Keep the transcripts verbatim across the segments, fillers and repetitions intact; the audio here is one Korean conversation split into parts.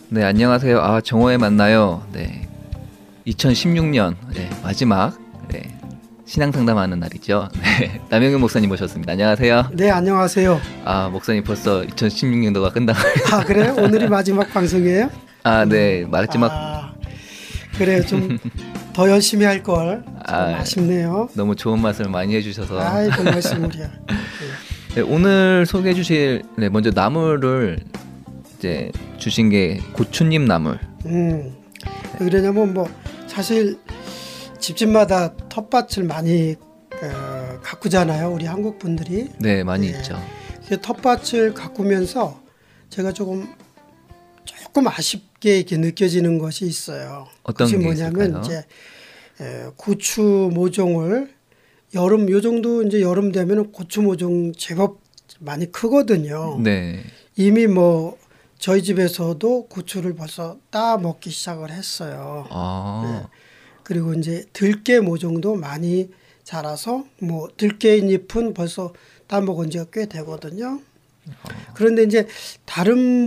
네, 안녕하세요. 아, 정오에 만나요. 네, 이천십육 년 네, 마지막 네, 신앙 상담하는 날이죠. 네, 남영윤 목사님 모셨습니다. 안녕하세요. 네, 안녕하세요. 아, 목사님 벌써 이천십육 년도가 끝나가요. 아, 그래요? 오늘이 마지막 방송이에요? 아, 네, 마지막. 아, 그래요. 좀 더 열심히 할 걸. 아, 아쉽네요. 너무 좋은 말씀을 많이 해주셔서. 아이, 별 말씀을요. 네, 오늘 소개해주실 네, 먼저 나물을 이제 주신 게 고추잎 나물. 음, 왜 그러냐면 뭐 사실 집집마다 텃밭을 많이 어, 가꾸잖아요. 우리 한국 분들이. 네, 많이 네. 있죠. 텃밭을 가꾸면서 제가 조금 조금 아쉽게 이렇게 느껴지는 것이 있어요. 어떤 것이 게 뭐냐면 있을까요? 이제 에, 고추 모종을 여름 요 정도 이제 여름 되면 고추 모종 제법 많이 크거든요. 네. 이미 뭐 저희 집에서도 고추를 벌써 따 먹기 시작을 했어요. 아, 네. 그리고 이제 들깨 모종도 많이 자라서 뭐 들깨 잎은 벌써 따 먹은 지가 꽤 되거든요. 그런데 이제 다른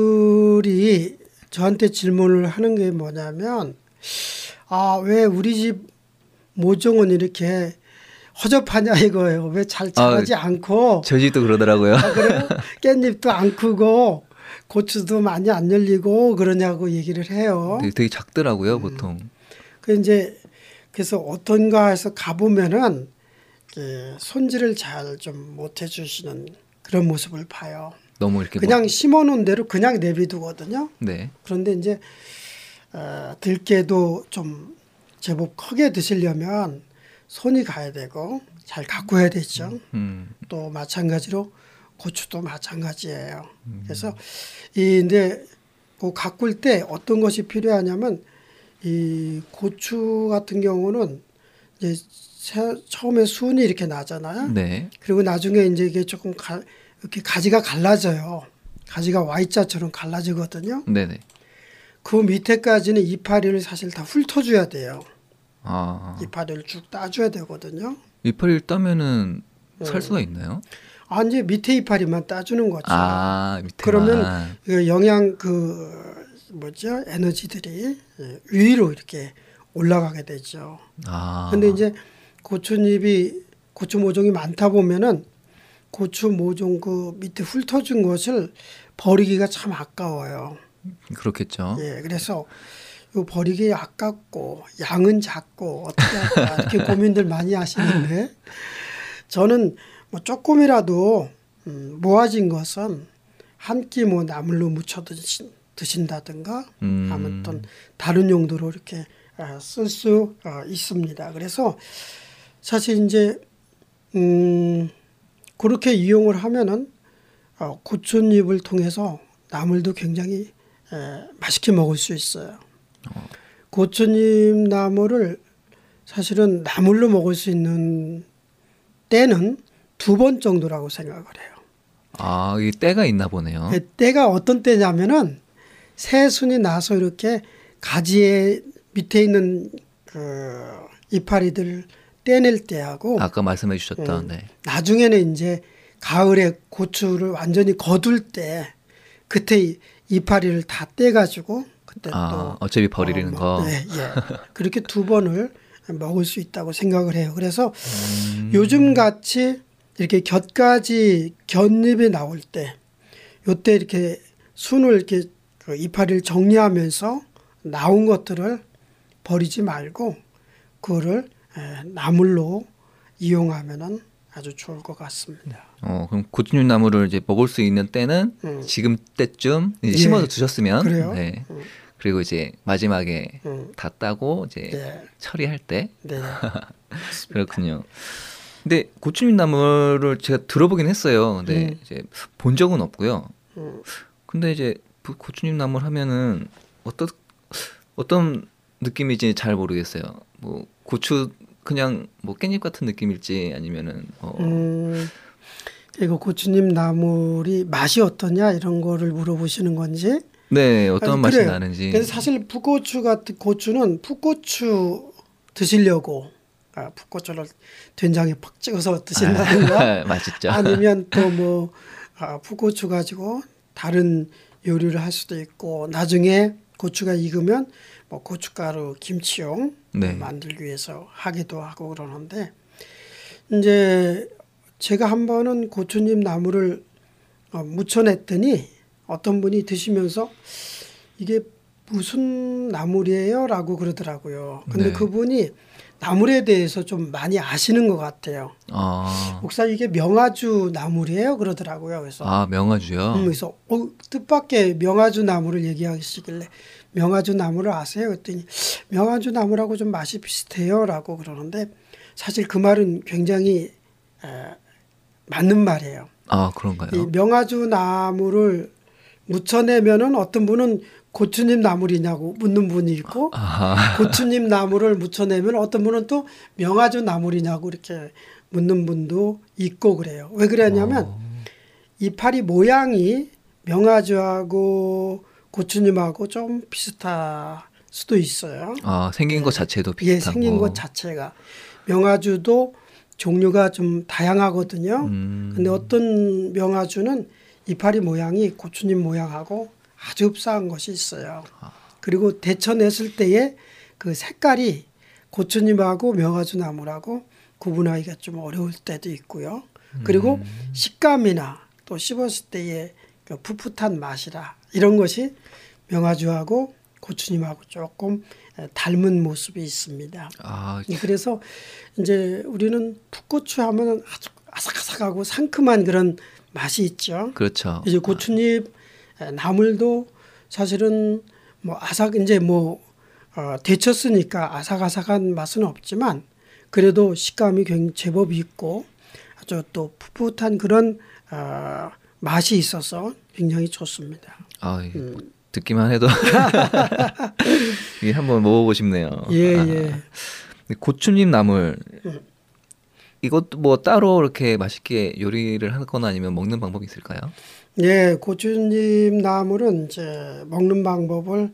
분들이 저한테 질문을 하는 게 뭐냐면, 아, 왜 우리 집 모종은 이렇게 허접하냐 이거예요. 왜 잘 자라지 아, 않고. 저희 집도 그러더라고요. 아, 그래요? 깻잎도 안 크고 고추도 많이 안 열리고 그러냐고 얘기를 해요. 되게, 되게 작더라고요, 음. 보통. 그 이제 그래서 어떤가 해서 가보면은 손질을 잘 좀 못 해주시는 그런 모습을 봐요. 너무 이렇게 그냥 뭐, 심어놓은 대로 그냥 내비두거든요. 네. 그런데 이제 어, 들깨도 좀 제법 크게 드시려면 손이 가야 되고 잘 가꿔야 되죠. 음, 또 마찬가지로 고추도 마찬가지예요. 음. 그래서 이 근데 그 가꿀 때 어떤 것이 필요하냐면 이 고추 같은 경우는 이제 처음에 순이 이렇게 나잖아요. 네. 그리고 나중에 이제 이게 조금 가, 이렇게 가지가 갈라져요. 가지가 Y자처럼 갈라지거든요. 네네. 그 밑에까지는 이파리를 사실 다 훑어줘야 돼요. 아, 이파리를 쭉 따줘야 되거든요. 이파리를 따면은 살 수가 있나요? 아, 이제 밑에 이파리만 따주는 거죠. 아, 밑에만. 그러면 그 영양 그 뭐죠? 에너지들이 위로 이렇게 올라가게 되죠. 아. 근데 이제 고추잎이 고추 모종이 많다 보면은 고추 모종 그 밑에 훑어준 것을 버리기가 참 아까워요. 그렇겠죠. 예, 그래서 이 버리기 아깝고 양은 작고 어떻게 할까 이렇게 고민들 많이 하시는데 저는 뭐 조금이라도 음, 모아진 것은 한 끼 뭐 나물로 무쳐 드신, 드신다든가 음. 아무튼 다른 용도로 이렇게 쓸 수 있습니다. 그래서 사실 이제 음, 그렇게 이용을 하면은 어, 고추잎을 통해서 나물도 굉장히 에, 맛있게 먹을 수 있어요. 어. 고추잎 나물을 사실은 나물로 먹을 수 있는 때는 두 번 정도라고 생각을 해요. 아, 이 때가 있나 보네요. 에, 때가 어떤 때냐면은 새순이 나서 이렇게 가지에 밑에 있는 그 이파리들 떼낼 때하고 아까 말씀해 주셨던 음, 네. 나중에는 이제 가을에 고추를 완전히 거둘 때 그때 이, 이파리를 다 떼가지고 그때 아, 또 어차피 버리는 어, 뭐, 거. 네, 예. 그렇게 두 번을 먹을 수 있다고 생각을 해요. 그래서 음. 요즘 같이 이렇게 곁가지 곁잎이 나올 때 요때 이렇게 순을 이렇게 그 이파리를 정리하면서 나온 것들을 버리지 말고 그거를 나물로 이용하면은 아주 좋을 것 같습니다. 어, 그럼 고추잎 나물을 이제 먹을 수 있는 때는 음. 지금 때쯤 이제 예. 심어서 두셨으면 그래요? 네. 음. 그리고 이제 마지막에 음. 다 따고 이제 네. 처리할 때 네. 그렇군요. 근데 고추잎 나물을 제가 들어보긴 했어요. 근데 음. 이제 본 적은 없고요. 음. 근데 이제 고추잎 나물 하면은 어떤 어떤 느낌인지 잘 모르겠어요. 뭐 고추 그냥 뭐 깻잎 같은 느낌일지 아니면은 어 음, 이거 고추잎 나물이 맛이 어떠냐 이런 거를 물어보시는 건지. 네, 어떤 아니, 맛이 그래요. 나는지. 그래서 사실 풋고추 같은 고추는 풋고추 드시려고 아, 풋고추를 된장에 팍 찍어서 드신다든가 맛있죠. 아니면 또 뭐 아, 풋고추 가지고 다른 요리를 할 수도 있고 나중에 고추가 익으면 뭐 고춧가루 김치용 네. 만들기 위해서 하기도 하고 그러는데 이제 제가 한 번은 고추잎 나무를 어, 묻혀냈더니 어떤 분이 드시면서 이게 무슨 나물이에요? 라고 그러더라고요. 근데 네. 그분이 나물에 대해서 좀 많이 아시는 것 같아요. 아, 목사 이게 명아주 나물이에요? 그러더라고요. 그래서 아 명아주요. 음, 그래서 어, 뜻밖의 명아주 나무를 얘기하시길래 명아주 나무를 아세요? 그랬더니 명아주 나무라고 좀 맛이 비슷해요라고 그러는데 사실 그 말은 굉장히 에, 맞는 말이에요. 아 이 그런가요? 명아주 나무를 묻혀내면은 어떤 분은 고추잎 나물이냐고 묻는 분이 있고 아, 고추잎 나무를 묻혀내면 어떤 분은 또 명아주 나물이냐고 이렇게 묻는 분도 있고 그래요. 왜 그러냐면 어, 이파리 모양이 명아주하고 고추잎하고 좀 비슷할 수도 있어요. 아 생긴 것 자체도 예, 비슷하고. 생긴 것 자체가 명아주도 종류가 좀 다양하거든요. 음, 근데 어떤 명아주는 이파리 모양이 고추잎 모양하고 아주 흡사한 것이 있어요. 그리고 데쳐냈을 때의 그 색깔이 고추잎하고 명아주 나물하고 구분하기가 좀 어려울 때도 있고요. 그리고 식감이나 또 씹었을 때의 그 풋풋한 맛이라 이런 것이 명아주하고 고추잎하고 조금 닮은 모습이 있습니다. 아, 그래서 이제 우리는 풋고추 하면 아주 아삭아삭하고 상큼한 그런 맛이 있죠. 그렇죠. 이제 고추잎 나물도 사실은 뭐 아삭 이제 뭐 어, 데쳤으니까 아삭아삭한 맛은 없지만 그래도 식감이 굉장히 제법 있고 아주 또 풋풋한 그런 어, 맛이 있어서 굉장히 좋습니다. 아, 이게 음. 듣기만 해도 이게 한번 먹어보고 싶네요. 예, 아, 예. 고추잎 나물 음. 이것도 뭐 따로 이렇게 맛있게 요리를 하거나 아니면 먹는 방법이 있을까요? 예, 고추잎 나물은 이제 먹는 방법을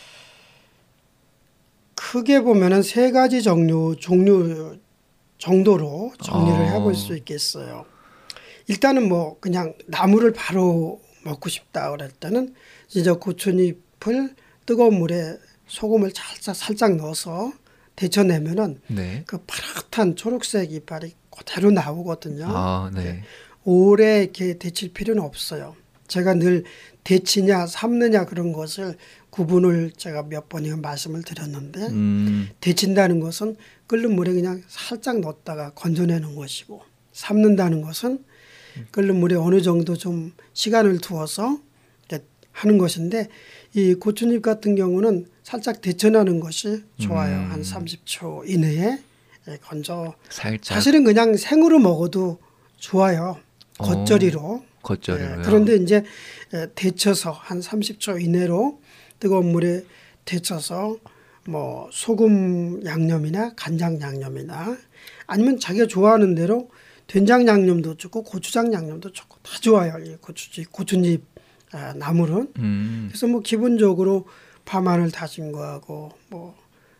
크게 보면은 세 가지 종류 종류 정도로 정리를 어. 해볼 수 있겠어요. 일단은 뭐 그냥 나물을 바로 먹고 싶다 그럴 때는 진짜 고추잎을 뜨거운 물에 소금을 살짝 살짝 넣어서 데쳐내면은 네. 그 파릇한 초록색 이빨이 그대로 나오거든요. 아, 네. 오래 이렇게 데칠 필요는 없어요. 제가 늘 데치냐 삶느냐 그런 것을 구분을 제가 몇 번이나 말씀을 드렸는데 음, 데친다는 것은 끓는 물에 그냥 살짝 넣었다가 건져내는 것이고 삶는다는 것은 끓는 물에 어느 정도 좀 시간을 두어서 이렇게 하는 것인데 이 고추잎 같은 경우는 살짝 데쳐내는 것이 좋아요. 음. 한 삼십 초 이내에 건져. 살짝 사실은 그냥 생으로 먹어도 좋아요. 어, 겉절이로. 겉절이로요. 예, 그런데 이제 데쳐서 한 삼십 초 이내로 뜨거운 물에 데쳐서 뭐 소금 양념이나 간장 양념이나 아니면 자기가 좋아하는 대로 된장 양념도 좋고 고추장 양념도 좋고 다 좋아요. 이 고추잎, 고추잎 아, 나물은. 음, 그래서 뭐 기본적으로 파마늘 다진 거하고 뭐,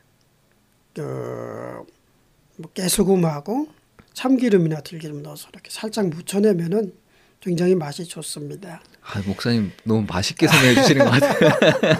그, 뭐 깨소금하고 참기름이나 들기름 넣어서 이렇게 살짝 무쳐내면은 굉장히 맛이 좋습니다. 아, 목사님 너무 맛있게 설명해 주시는 것 같아요.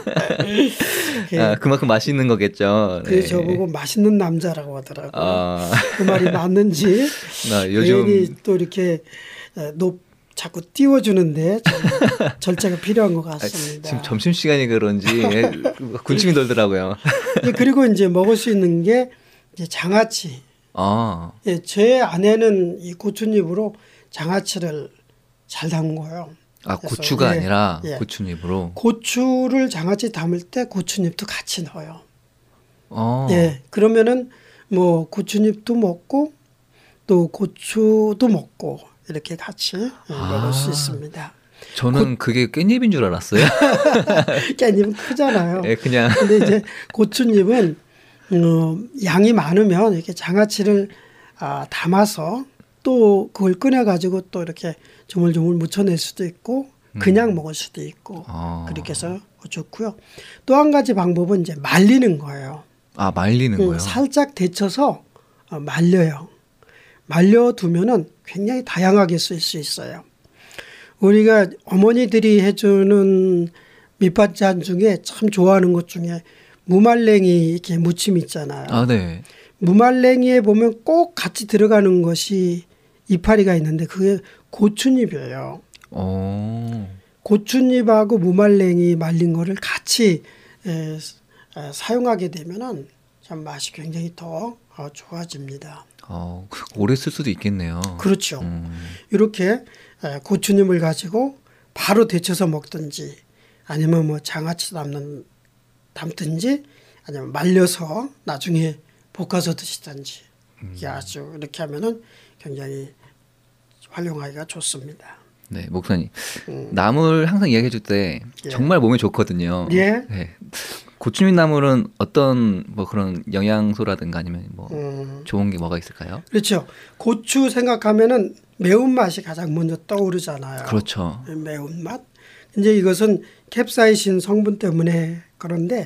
아, 그만큼 맛있는 거겠죠. 네. 그래서 저보고 맛있는 남자라고 하더라고요. 아, 그 말이 맞는지 나 요즘 괜히 또 이렇게 높 자꾸 띄워주는데 좀 절제가 필요한 것 아, 같습니다. 지금 점심 시간이 그런지 예, 군침이 돌더라고요. 예, 그리고 이제 먹을 수 있는 게 이제 장아찌. 아, 예, 제 아내는 이 고추잎으로 장아찌를 잘 담궈요. 아 그래서, 고추가 예, 아니라 예. 고추잎으로. 고추를 장아찌 담을 때 고추잎도 같이 넣어요. 어, 예, 그러면은 뭐 고추잎도 먹고 또 고추도 먹고 이렇게 같이 예, 아. 먹을 수 있습니다. 저는 그게 깻잎인 줄 알았어요. 깻잎은 크잖아요. 예, 그냥 근데 이제 고추잎은 어, 양이 많으면 이렇게 장아찌를 아, 담아서 또 그걸 꺼내 가지고 또 이렇게 조물조물 묻혀낼 수도 있고 그냥 음. 먹을 수도 있고 아. 그렇게 해서 좋고요. 또 한 가지 방법은 이제 말리는 거예요. 아 말리는 음, 거요. 살짝 데쳐서 어, 말려요. 말려두면은 굉장히 다양하게 쓸 수 있어요. 우리가 어머니들이 해주는 밑반찬 중에 참 좋아하는 것 중에 무말랭이 이렇게 무침 있잖아요. 아, 네. 무말랭이에 보면 꼭 같이 들어가는 것이 이파리가 있는데 그게 고추잎이에요. 어. 고추잎하고 무말랭이 말린 거를 같이 에, 에, 사용하게 되면은 참 맛이 굉장히 더 어, 좋아집니다. 어, 오래 쓸 수도 있겠네요. 그렇죠. 음. 이렇게 에, 고추잎을 가지고 바로 데쳐서 먹든지 아니면 뭐 장아찌 담는 담든지 아니면 말려서 나중에 볶아서 드시든지 이게 아주 이렇게 하면은 굉장히 활용하기가 좋습니다. 네, 목사님. 음. 나물 항상 이야기해 줄 때 예. 정말 몸에 좋거든요. 예. 네. 고추잎 나물은 어떤 뭐 그런 영양소라든가 아니면 뭐 음. 좋은 게 뭐가 있을까요? 그렇죠. 고추 생각하면은 매운맛이 가장 먼저 떠오르잖아요. 그렇죠. 매운맛. 이제 이것은 캡사이신 성분 때문에 그런데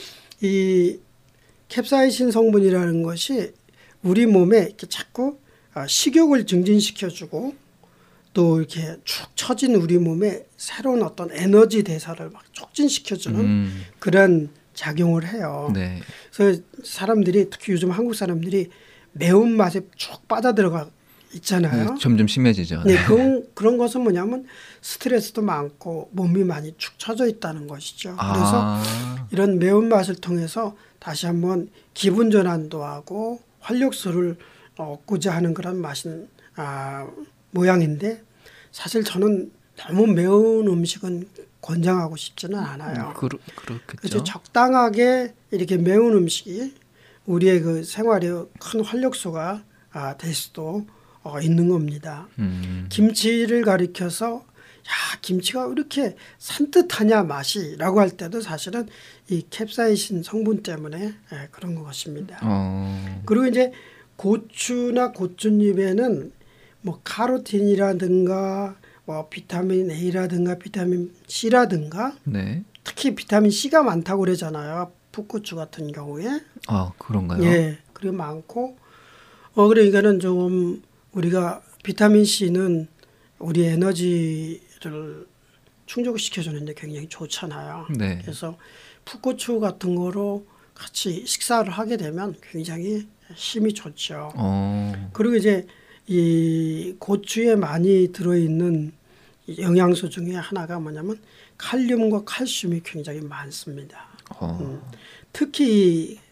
이 캡사이신 성분이라는 것이 우리 몸에 이렇게 자꾸 식욕을 증진시켜주고 또 이렇게 축 처진 우리 몸에 새로운 어떤 에너지 대사를 막 촉진시켜주는 음. 그런 작용을 해요. 네. 그래서 사람들이 특히 요즘 한국 사람들이 매운맛에 쭉 빠져들어가 있잖아요. 네, 점점 심해지죠. 네, 그런, 그런 것은 뭐냐면 스트레스도 많고 몸이 많이 축 처져 있다는 것이죠. 그래서 아. 이런 매운맛을 통해서 다시 한번 기분 전환도 하고 활력소를 얻고자 하는 그런 맛인 아, 모양인데 사실 저는 너무 매운 음식은 권장하고 싶지는 않아요. 그러, 그렇겠죠. 그래서 적당하게 이렇게 매운 음식이 우리의 그 생활에 큰 활력소가 아, 될 수도 어, 있는 겁니다. 음. 김치를 가리켜서 야 김치가 왜 이렇게 산뜻하냐 맛이라고 할 때도 사실은 이 캡사이신 성분 때문에 예, 그런 것입니다. 어. 그리고 이제 고추나 고추잎에는 뭐 카로틴이라든가 뭐 비타민 A라든가 비타민 C라든가 네. 특히 비타민 C가 많다고 그러잖아요. 풋고추 같은 경우에. 아, 그런가요? 예. 그리고 많고 어 그러니까는 좀 우리가 비타민 C는 우리 에너지를 충족시켜 주는데 굉장히 좋잖아요. 네. 그래서 풋고추 같은 거로 같이 식사를 하게 되면 굉장히 힘이 좋죠. 어. 그리고 이제 이 고추에 많이 들어있는 영양소 중에 하나가 뭐냐면 칼륨과 칼슘이 굉장히 많습니다. 어. 음, 특히 이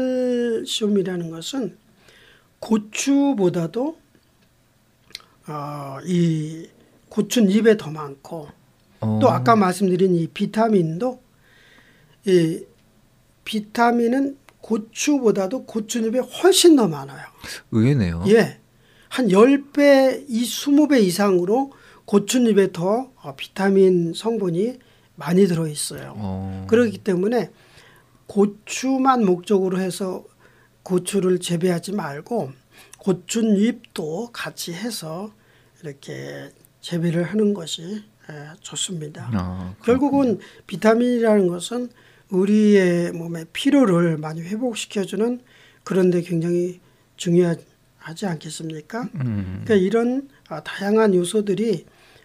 칼슘이라는 것은 고추보다도 어, 이 고추잎에 더 많고 어. 또 아까 말씀드린 이 비타민도 이 비타민은 고추보다도 고추잎에 훨씬 더 많아요. 의외네요. 예. 한 십 배, 이십 배 이상으로 고추잎에 더 비타민 성분이 많이 들어 있어요. 어. 그렇기 때문에 고추만 목적으로 해서 고추를 재배하지 말고 고추잎도 같이 해서 이렇게 재배를 하는 것이 좋습니다. 아, 결국은 비타민이라는 것은 우리의 몸의 피로를 많이 회복시켜주는 그런 데 굉장히 중요하지 않겠습니까? 음. 그러니까 이런 다양한 요소들이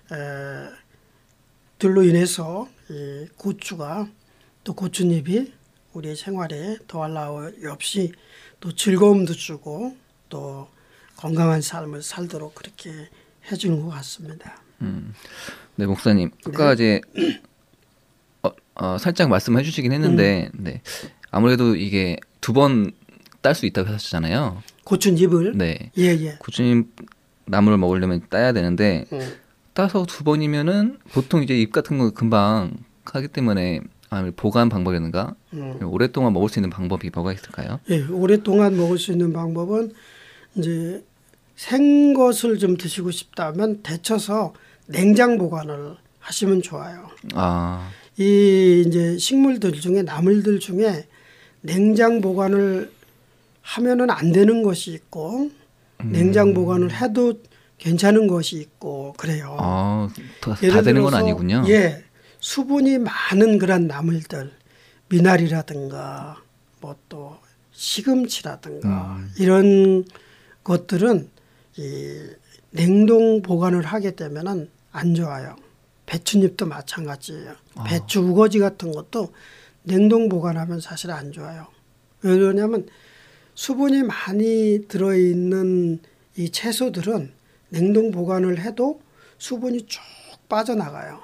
들로 인해서 이 고추가 또 고추잎이 우리의 생활에 더할 나위 없이 또 즐거움도 주고 또 건강한 삶을 살도록 그렇게 해주는 것 같습니다. 음. 네, 목사님. 아까 네. 이제 어, 어, 살짝 말씀해 주시긴 했는데, 음. 네. 아무래도 이게 두 번 딸 수 있다고 하셨잖아요. 고추잎을 네. 예, 예. 고추잎 나물을 먹으려면 따야 되는데, 음. 따서 두 번이면은 보통 이제 잎 같은 거 금방 하기 때문에 아, 보관 방법이라든가 음. 오랫동안 먹을 수 있는 방법이 뭐가 있을까요? 예, 오랫동안 먹을 수 있는 방법은 이제 생것을 좀 드시고 싶다면 데쳐서 냉장 보관을 하시면 좋아요. 아, 이 이제 식물들 중에 나물들 중에 냉장 보관을 하면은 안 되는 것이 있고 음. 냉장 보관을 해도 괜찮은 것이 있고 그래요. 아, 다, 다 예를 되는 건 들어서, 아니군요. 예, 수분이 많은 그런 나물들, 미나리라든가 뭐 또 시금치라든가 음. 이런 것들은 이 냉동 보관을 하게 되면은 안 좋아요. 배춧잎도 마찬가지예요. 아. 배추 우거지 같은 것도 냉동 보관하면 사실 안 좋아요. 왜 그러냐면 수분이 많이 들어있는 이 채소들은 냉동 보관을 해도 수분이 쭉 빠져나가요.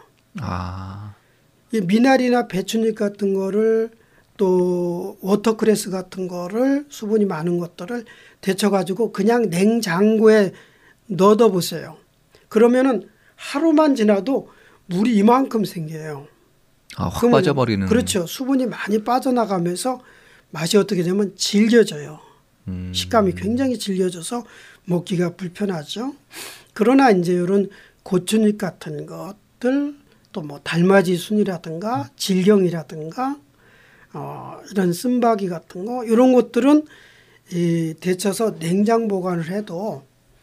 아, 이 미나리나 배춧잎 같은 거를 또 워터크레스 같은 거를 수분이 많은 것들을 데쳐가지고 그냥 냉장고에 넣어둬 보세요. 그러면은 하루만 지나도 물이 이만큼 생겨요. 아, 확 그러면 빠져버리는. 그렇죠. 수분이 많이 빠져나가면서 맛이 어떻게 되면 질겨져요. 음. 식감이 굉장히 질겨져서 먹기가 불편하죠. 그러나 이제 이런 고추잎 같은 것들 또 뭐 달맞이 순이라든가 질경이라든가 어, 이런 쓴바귀 같은 거 이런 것들은 이 데쳐서 냉장 보관을 해도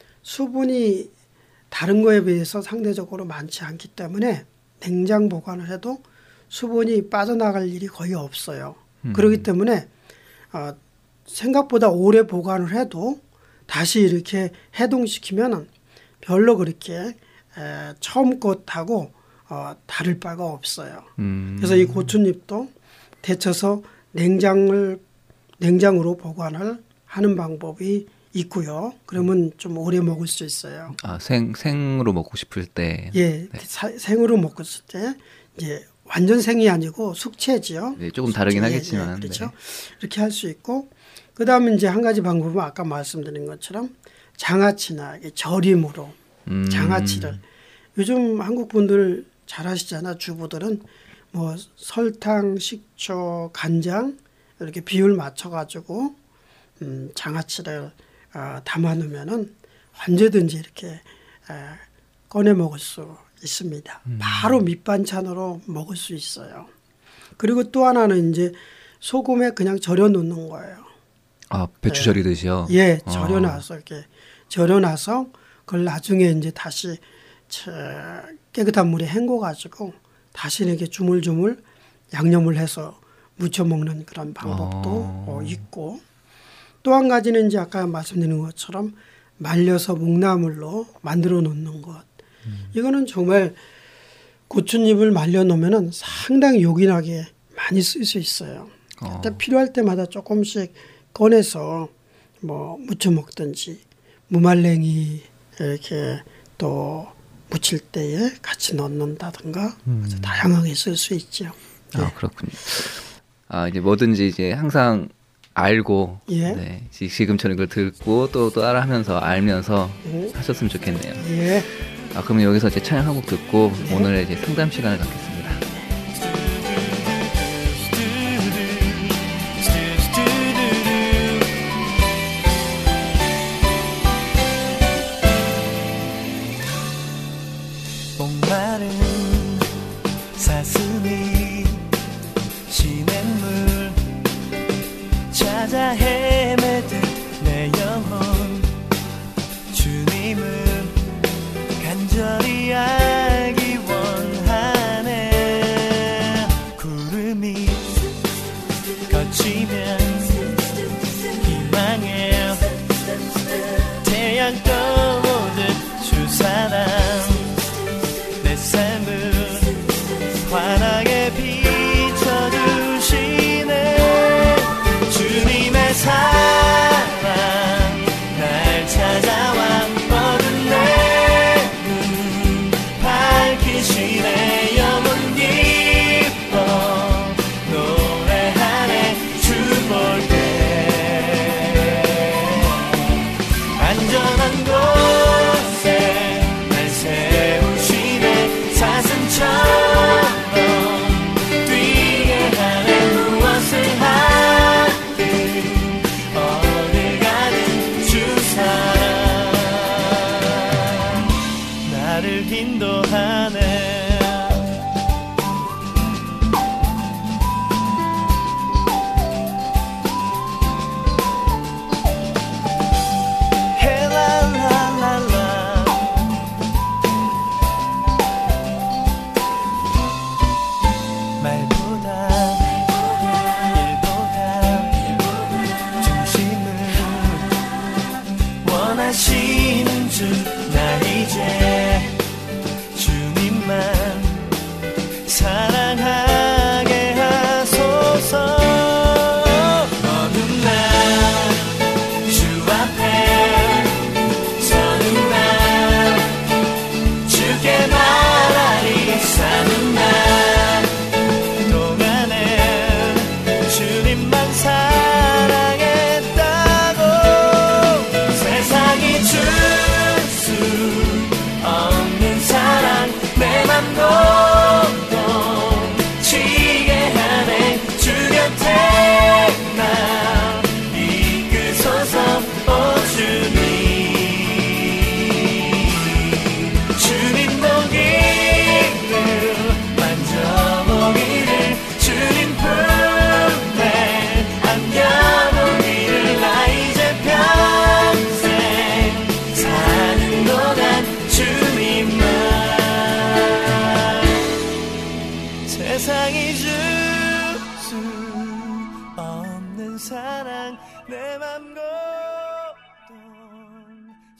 수분이 다른 거에 비해서 상대적으로 많지 않기 때문에 냉장 보관을 해도 수분이 빠져나갈 일이 거의 없어요. 음. 그렇기 때문에 어, 생각보다 오래 보관을 해도 다시 이렇게 해동시키면 별로 그렇게 에, 처음 것하고 어, 다를 바가 없어요. 음. 그래서 이 고추잎도 데쳐서 냉장을 냉장으로 보관을 하는 방법이 있고요. 그러면 좀 오래 먹을 수 있어요. 아, 생 생으로 먹고 싶을 때. 예, 네. 사, 생으로 먹었을 때 이제 완전 생이 아니고 숙체지요. 네, 조금 다르긴 숙체, 하겠지만. 예, 그렇죠. 네. 이렇게 할 수 있고 그다음에 이제 한 가지 방법은 아까 말씀드린 것처럼 장아찌나 이게 절임으로 음. 장아찌를 요즘 한국 분들 잘 하시잖아. 주부들은 뭐 설탕, 식초, 간장 이렇게 비율 맞춰가지고 음, 장아찌를 어, 담아 놓으면은 언제든지 이렇게 에, 꺼내 먹을 수 있습니다. 음. 바로 밑반찬으로 먹을 수 있어요. 그리고 또 하나는 이제 소금에 그냥 절여 놓는 거예요. 아, 배추 절이듯이요. 예, 어. 절여놔서 이렇게 절여놔서 그걸 나중에 이제 다시 깨끗한 물에 헹궈가지고 다시 이렇게 주물주물 양념을 해서 무쳐 먹는 그런 방법도 어. 있고 또 한 가지는 이제 아까 말씀드린 것처럼 말려서 묵나물로 만들어 놓는 것. 음. 이거는 정말 고추잎을 말려 놓으면은 상당히 요긴하게 많이 쓸 수 있어요. 어. 그때 필요할 때마다 조금씩 꺼내서 뭐 무쳐 먹든지 무말랭이 이렇게 또 무칠 때에 같이 넣는다든가 음. 아주 다양하게 쓸 수 있죠. 아, 그렇군요. 아, 이제 뭐든지 이제 항상 알고 예. 네, 지- 지금처럼 이걸 듣고 또 또 따라하면서 알면서 예. 하셨으면 좋겠네요. 예. 아, 그러면 여기서 이제 찬양 한 곡 듣고 네. 오늘의 이제 상담 시간을 갖겠습니다. 목마른 사슴이 시냇물 찾아 헤매듯 내 영혼 주님을 간절히 알기 원하네. 구름이 거치면 희망의 태양 떠오듯 주사람 내 삶을 환하게 비춰주시네. 주님의 사랑 날 찾아와 어두운 내 눈 밝히시네. 영원 기뻐 노래하네. 주 볼 때 안전한 곳에 날 세우시네. 사슴처럼 뛰게 하네. 무엇을 하든 어딜 가든 주 사랑 나를 인도하네. 헬랄랄랄라 말보다 일보다 중심을 원하시는 주 나 이제 주님만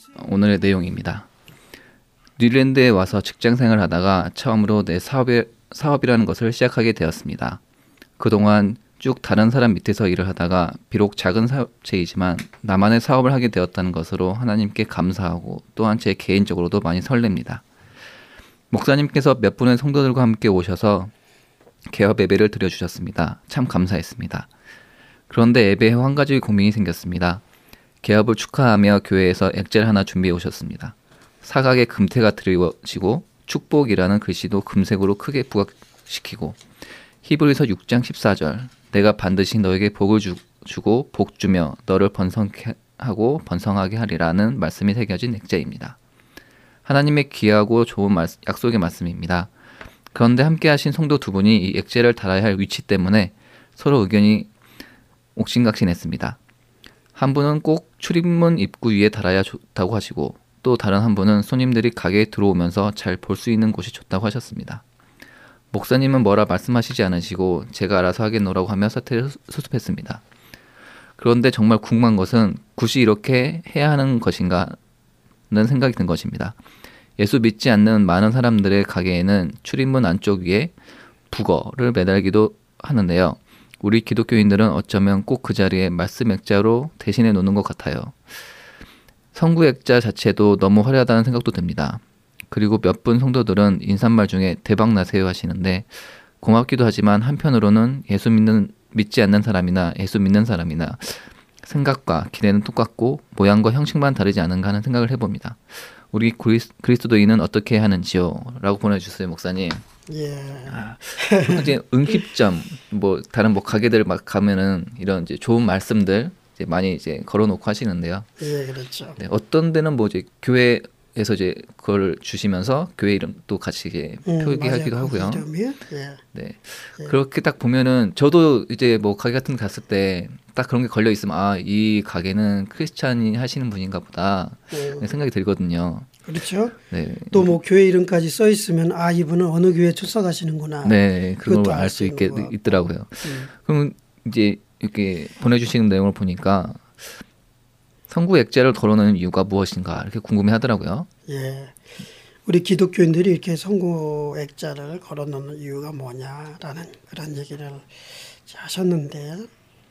오늘의 내용입니다. 뉴질랜드에 와서 직장생활을 하다가 처음으로 내 사업이, 사업이라는 것을 시작하게 되었습니다. 그동안 쭉 다른 사람 밑에서 일을 하다가 비록 작은 사업체이지만 나만의 사업을 하게 되었다는 것으로 하나님께 감사하고 또한 제 개인적으로도 많이 설렙니다. 목사님께서 몇 분의 성도들과 함께 오셔서 개업 예배를 드려주셨습니다. 참 감사했습니다. 그런데 예배에 한 가지 고민이 생겼습니다. 개업을 축하하며 교회에서 액자를 하나 준비해 오셨습니다. 사각에 금태가 드리워지고 축복이라는 글씨도 금색으로 크게 부각시키고 히브리서 육 장 십사 절 내가 반드시 너에게 복을 주, 주고 복 주며 너를 번성하고 번성하게 하리라는 말씀이 새겨진 액자입니다. 하나님의 귀하고 좋은 말, 약속의 말씀입니다. 그런데 함께 하신 성도 두 분이 이 액자를 달아야 할 위치 때문에 서로 의견이 옥신각신했습니다. 한 분은 꼭 출입문 입구 위에 달아야 좋다고 하시고 또 다른 한 분은 손님들이 가게에 들어오면서 잘 볼 수 있는 곳이 좋다고 하셨습니다. 목사님은 뭐라 말씀하시지 않으시고 제가 알아서 하겠노라고 하며 사태를 수습했습니다. 그런데 정말 궁금한 것은 굳이 이렇게 해야 하는 것인가 는 생각이 든 것입니다. 예수 믿지 않는 많은 사람들의 가게에는 출입문 안쪽 위에 북어를 매달기도 하는데요. 우리 기독교인들은 어쩌면 꼭 그 자리에 말씀 액자로 대신해 놓는 것 같아요. 성구 액자 자체도 너무 화려하다는 생각도 듭니다. 그리고 몇 분 성도들은 인사말 중에 대박 나세요 하시는데 고맙기도 하지만 한편으로는 예수 믿는 믿지 않는 사람이나 예수 믿는 사람이나 생각과 기대는 똑같고 모양과 형식만 다르지 않은가 하는 생각을 해봅니다. 우리 그리스, 그리스도인은 어떻게 하는지요? 라고 보내주셨어요, 목사님. 예. 아, 이제 음식점, 뭐 다른 뭐 가게들 막 가면은 이런 이제 좋은 말씀들 이제 많이 이제 걸어놓고 하시는데요. 예, 그렇죠. 네, 어떤 데는 뭐 이제 교회에서 이제 그걸 주시면서 교회 이름도 같이 이제 음, 표기하기도 맞아요. 하고요. 그 이름이? 예. 네, 예. 그렇게 딱 보면은 저도 이제 뭐 가게 같은 데 갔을 때 딱 그런 게 걸려 있으면 아, 이 가게는 크리스찬이 하시는 분인가 보다 음, 생각이 들거든요. 그렇죠. 네, 또 뭐 교회 이름까지 써 있으면 아 이분은 어느 교회 출석하시는구나. 네, 그걸 그것도 알 알 수 수 있게 있는 거. 있더라고요. 음. 그럼 이제 이렇게 보내주시는 내용을 보니까 성구 액자를 걸어놓는 이유가 무엇인가 이렇게 궁금해하더라고요. 예. 우리 기독교인들이 이렇게 선고 액자를 걸어놓는 이유가 뭐냐라는 그런 얘기를 하셨는데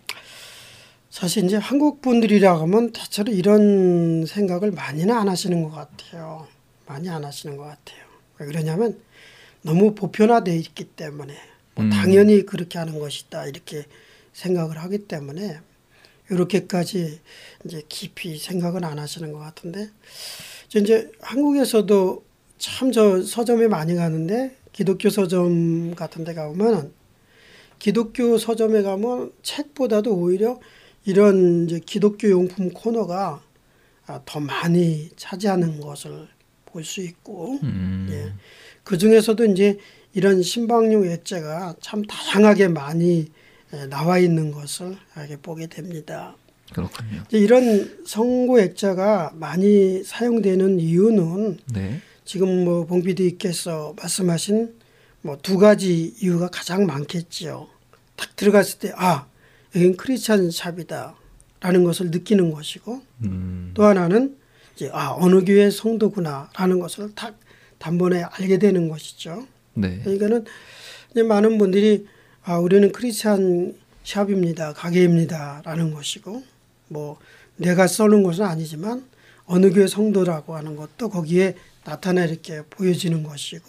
사실 이제 한국 분들이라고 하면 대체로 이런 생각을 많이는 안 하시는 것 같아요. 많이 안 하시는 것 같아요. 왜 그러냐면 너무 보편화되어 있기 때문에 뭐 음. 당연히 그렇게 하는 것이다 이렇게 생각을 하기 때문에 이렇게까지 이제 깊이 생각은 안 하시는 것 같은데 저 이제 한국에서도 참 저 서점에 많이 가는데 기독교 서점 같은 데 가보면 기독교 서점에 가면 책보다도 오히려 이런 이제 기독교 용품 코너가 더 많이 차지하는 것을 볼 수 있고 음. 예. 그 중에서도 이제 이런 신방용 액자가 참 다양하게 많이 나와 있는 것을 이렇게 보게 됩니다. 그렇군요. 이제 이런 성고 액자가 많이 사용되는 이유는 네. 지금 뭐 봉 피디께서 말씀하신 뭐 두 가지 이유가 가장 많겠지요. 딱 들어갔을 때 아, 여긴 크리스찬 샵이다라는 것을 느끼는 것이고 음. 또 하나는 이제 아, 어느 교회 성도구나라는 것을 딱 단번에 알게 되는 것이죠. 네. 그러니까는 이제 많은 분들이 아, 우리는 크리스찬 샵입니다. 가게입니다라는 것이고 뭐 내가 써는 것은 아니지만 어느 교회 성도라고 하는 것도 거기에 나타나 이렇게 보여지는 것이고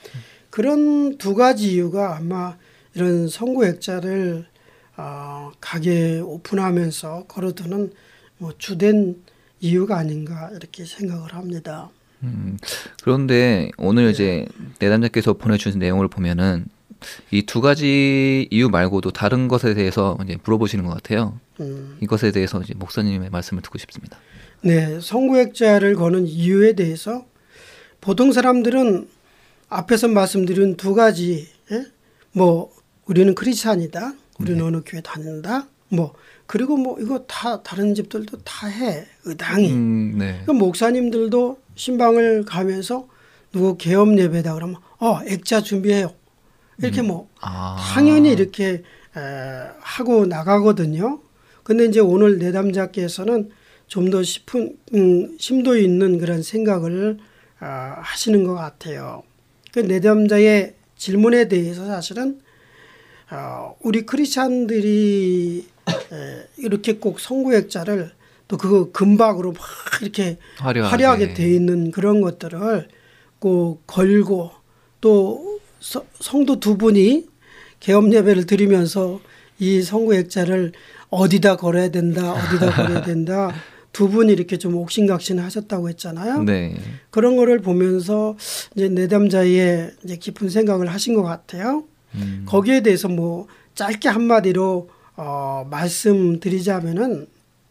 그런 두 가지 이유가 아마 이런 성구 액자를 어, 가게 오픈하면서 걸어두는 뭐 주된 이유가 아닌가 이렇게 생각을 합니다. 음, 그런데 오늘 이제 내담자께서 보내주신 내용을 보면은 이 두 가지 이유 말고도 다른 것에 대해서 이제 물어보시는 것 같아요. 음. 이것에 대해서 이제 목사님의 말씀을 듣고 싶습니다. 네, 성구 액자를 거는 이유에 대해서 보통 사람들은 앞에서 말씀드린 두 가지, 예? 뭐 우리는 크리스찬이다, 우리는 네. 어느 교회 다닌다, 뭐 그리고 뭐 이거 다 다른 집들도 다 해, 의당이. 음, 네. 그 목사님들도 신방을 가면서 누구 개업 예배다 그러면 어 액자 준비해요. 이렇게 뭐 아. 당연히 이렇게 에, 하고 나가거든요. 근데 이제 오늘 내담자께서는 좀 더 싶은 음, 심도 있는 그런 생각을 어, 하시는 것 같아요. 그 내담자의 질문에 대해서 사실은 어, 우리 크리스찬들이 에, 이렇게 꼭 성구역자를 또 그거 금박으로 막 이렇게 화려하게, 화려하게 돼 있는 그런 것들을 꼭 걸고 또 서, 성도 두 분이 계엄 예배를 드리면서 이 성구역자를 어디다 걸어야 된다, 어디다 걸어야 된다. 두 분이 이렇게 좀 옥신각신 하셨다고 했잖아요. 네. 그런 거를 보면서 이제 내담자의 이제 깊은 생각을 하신 것 같아요. 음. 거기에 대해서 뭐 짧게 한마디로 어, 말씀드리자면은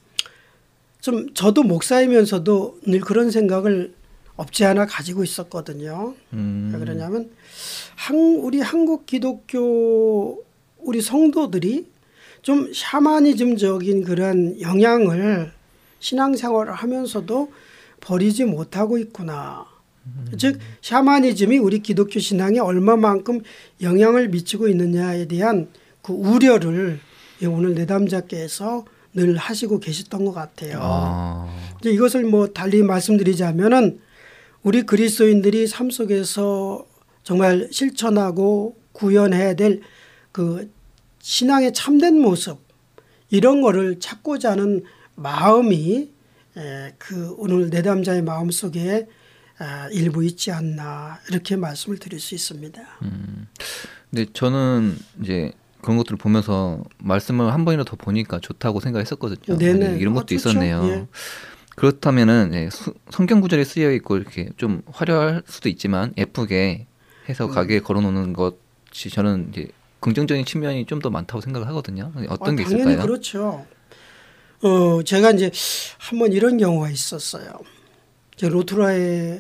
좀 저도 목사이면서도 늘 그런 생각을 없지 않아 가지고 있었거든요. 음. 왜 그러냐면 한, 우리 한국 기독교 우리 성도들이 좀 샤머니즘적인 그런 영향을 신앙생활을 하면서도 버리지 못하고 있구나. 음. 즉 샤머니즘이 우리 기독교 신앙에 얼마만큼 영향을 미치고 있느냐에 대한 그 우려를 오늘 내담자께서 늘 하시고 계셨던 것 같아요. 아. 이제 이것을 뭐 달리 말씀드리자면은 우리 그리스도인들이 삶 속에서 정말 실천하고 구현해야 될 그 신앙의 참된 모습 이런 거를 찾고자 하는 마음이 그 오늘 내담자의 마음 속에 일부 있지 않나 이렇게 말씀을 드릴 수 있습니다. 음. 근데 저는 이제 그런 것들을 보면서 말씀을 한 번이라도 더 보니까 좋다고 생각했었거든요. 네네. 아니, 이런 것도 아, 좋죠. 있었네요. 예. 그렇다면은 예, 수, 성경 구절이 쓰여 있고 이렇게 좀 화려할 수도 있지만 예쁘게 해서 가게에 걸어놓는 것이 저는 이제 긍정적인 측면이 좀 더 많다고 생각을 하거든요. 어떤 아, 게 당연히 있을까요? 그렇죠. 어, 제가 이제 한번 이런 경우가 있었어요. 제 로투라에서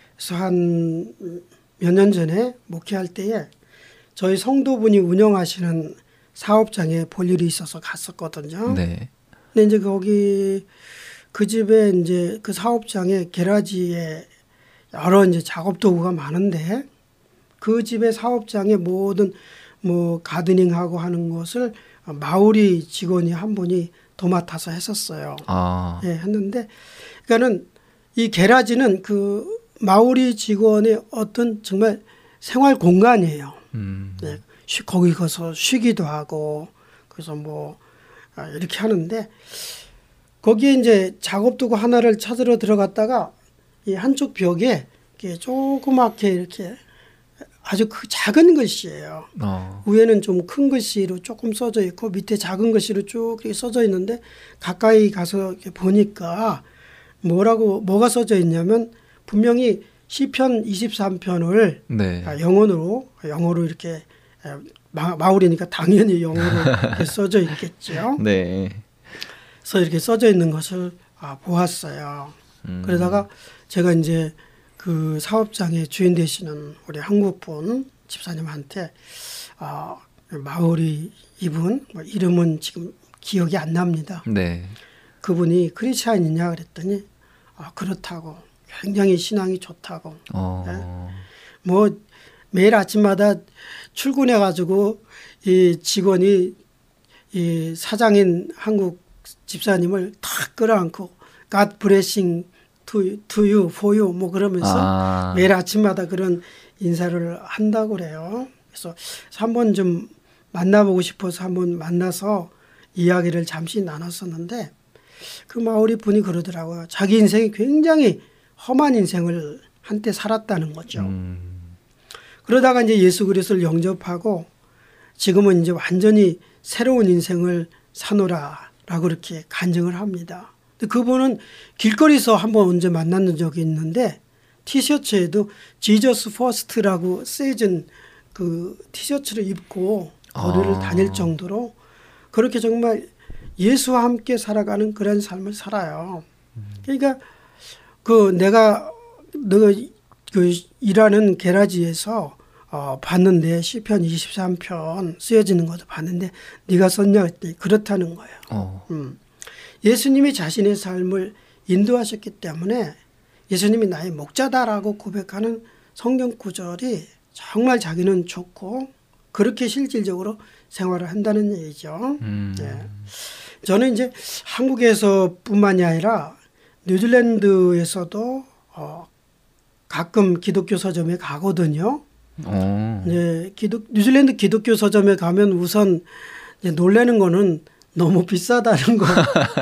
한 몇 년 전에 목회할 때에 저희 성도분이 운영하시는 사업장에 볼 일이 있어서 갔었거든요. 네. 근데 이제 거기 그 집에 이제 그 사업장에 게라지에 여러 이제 작업 도구가 많은데 그 집의 사업장의 모든 뭐 가드닝하고 하는 것을 마우리 직원이 한 분이 도맡아서 했었어요. 아. 예, 했는데 그러니까는 이 게라지는 그 마우리 직원의 어떤 정말 생활 공간이에요. 음. 예, 쉬, 거기 가서 쉬기도 하고 그래서 뭐 아, 이렇게 하는데 거기에 이제 작업 도구 하나를 찾으러 들어갔다가 이 한쪽 벽에 이렇게 조그맣게 이렇게 아주 그 작은 글씨예요. 어. 위에는 좀 큰 글씨로 조금 써져 있고 밑에 작은 글씨로 쭉 이렇게 써져 있는데 가까이 가서 이렇게 보니까 뭐라고 뭐가 써져 있냐면 분명히 시편 이십삼 편을 네. 영어로 영어로 이렇게 마, 마울이니까 당연히 영어로 이렇게 써져 있겠죠. 네. 그래서 이렇게 써져 있는 것을 아, 보았어요. 음. 그러다가 제가 이제 그 사업장의 주인 되시는 우리 한국분 집사님한테 아, 마을이 이분 뭐 이름은 지금 기억이 안 납니다. 네. 그분이 크리스찬이냐 그랬더니 아, 그렇다고 굉장히 신앙이 좋다고. 어. 네? 뭐 매일 아침마다 출근해 가지고 이 직원이 이 사장인 한국 집사님을 탁 끌어안고 God blessing to, to you, for you 뭐 그러면서 아. 매일 아침마다 그런 인사를 한다고 그래요. 그래서 한번 좀 만나보고 싶어서 한번 만나서 이야기를 잠시 나눴었는데 그 마을이 분이 그러더라고요. 자기 인생이 굉장히 험한 인생을 한때 살았다는 거죠. 음. 그러다가 이제 예수 그리스도를 영접하고 지금은 이제 완전히 새로운 인생을 사노라라고 그렇게 간증을 합니다. 근데 그분은 길거리에서 한번 언제 만났는 적이 있는데 티셔츠에도 지저스 퍼스트라고 쓰여진 그 티셔츠를 입고 거리를 아. 다닐 정도로 그렇게 정말 예수와 함께 살아가는 그런 삶을 살아요. 그러니까 그 내가 내가 그 일하는 게라지에서 어 봤는데 시편 이십삼 편 쓰여지는 것도 봤는데 네가 썼냐 했더니 그렇다는 거예요. 어. 음. 예수님이 자신의 삶을 인도하셨기 때문에 예수님이 나의 목자다라고 고백하는 성경 구절이 정말 자기는 좋고 그렇게 실질적으로 생활을 한다는 얘기죠. 음. 예. 저는 이제 한국에서뿐만이 아니라 뉴질랜드에서도 어, 가끔 기독교 서점에 가거든요. 어. 이제 기독, 뉴질랜드 기독교 서점에 가면 우선 이제 놀라는 거는 너무 비싸다는 거.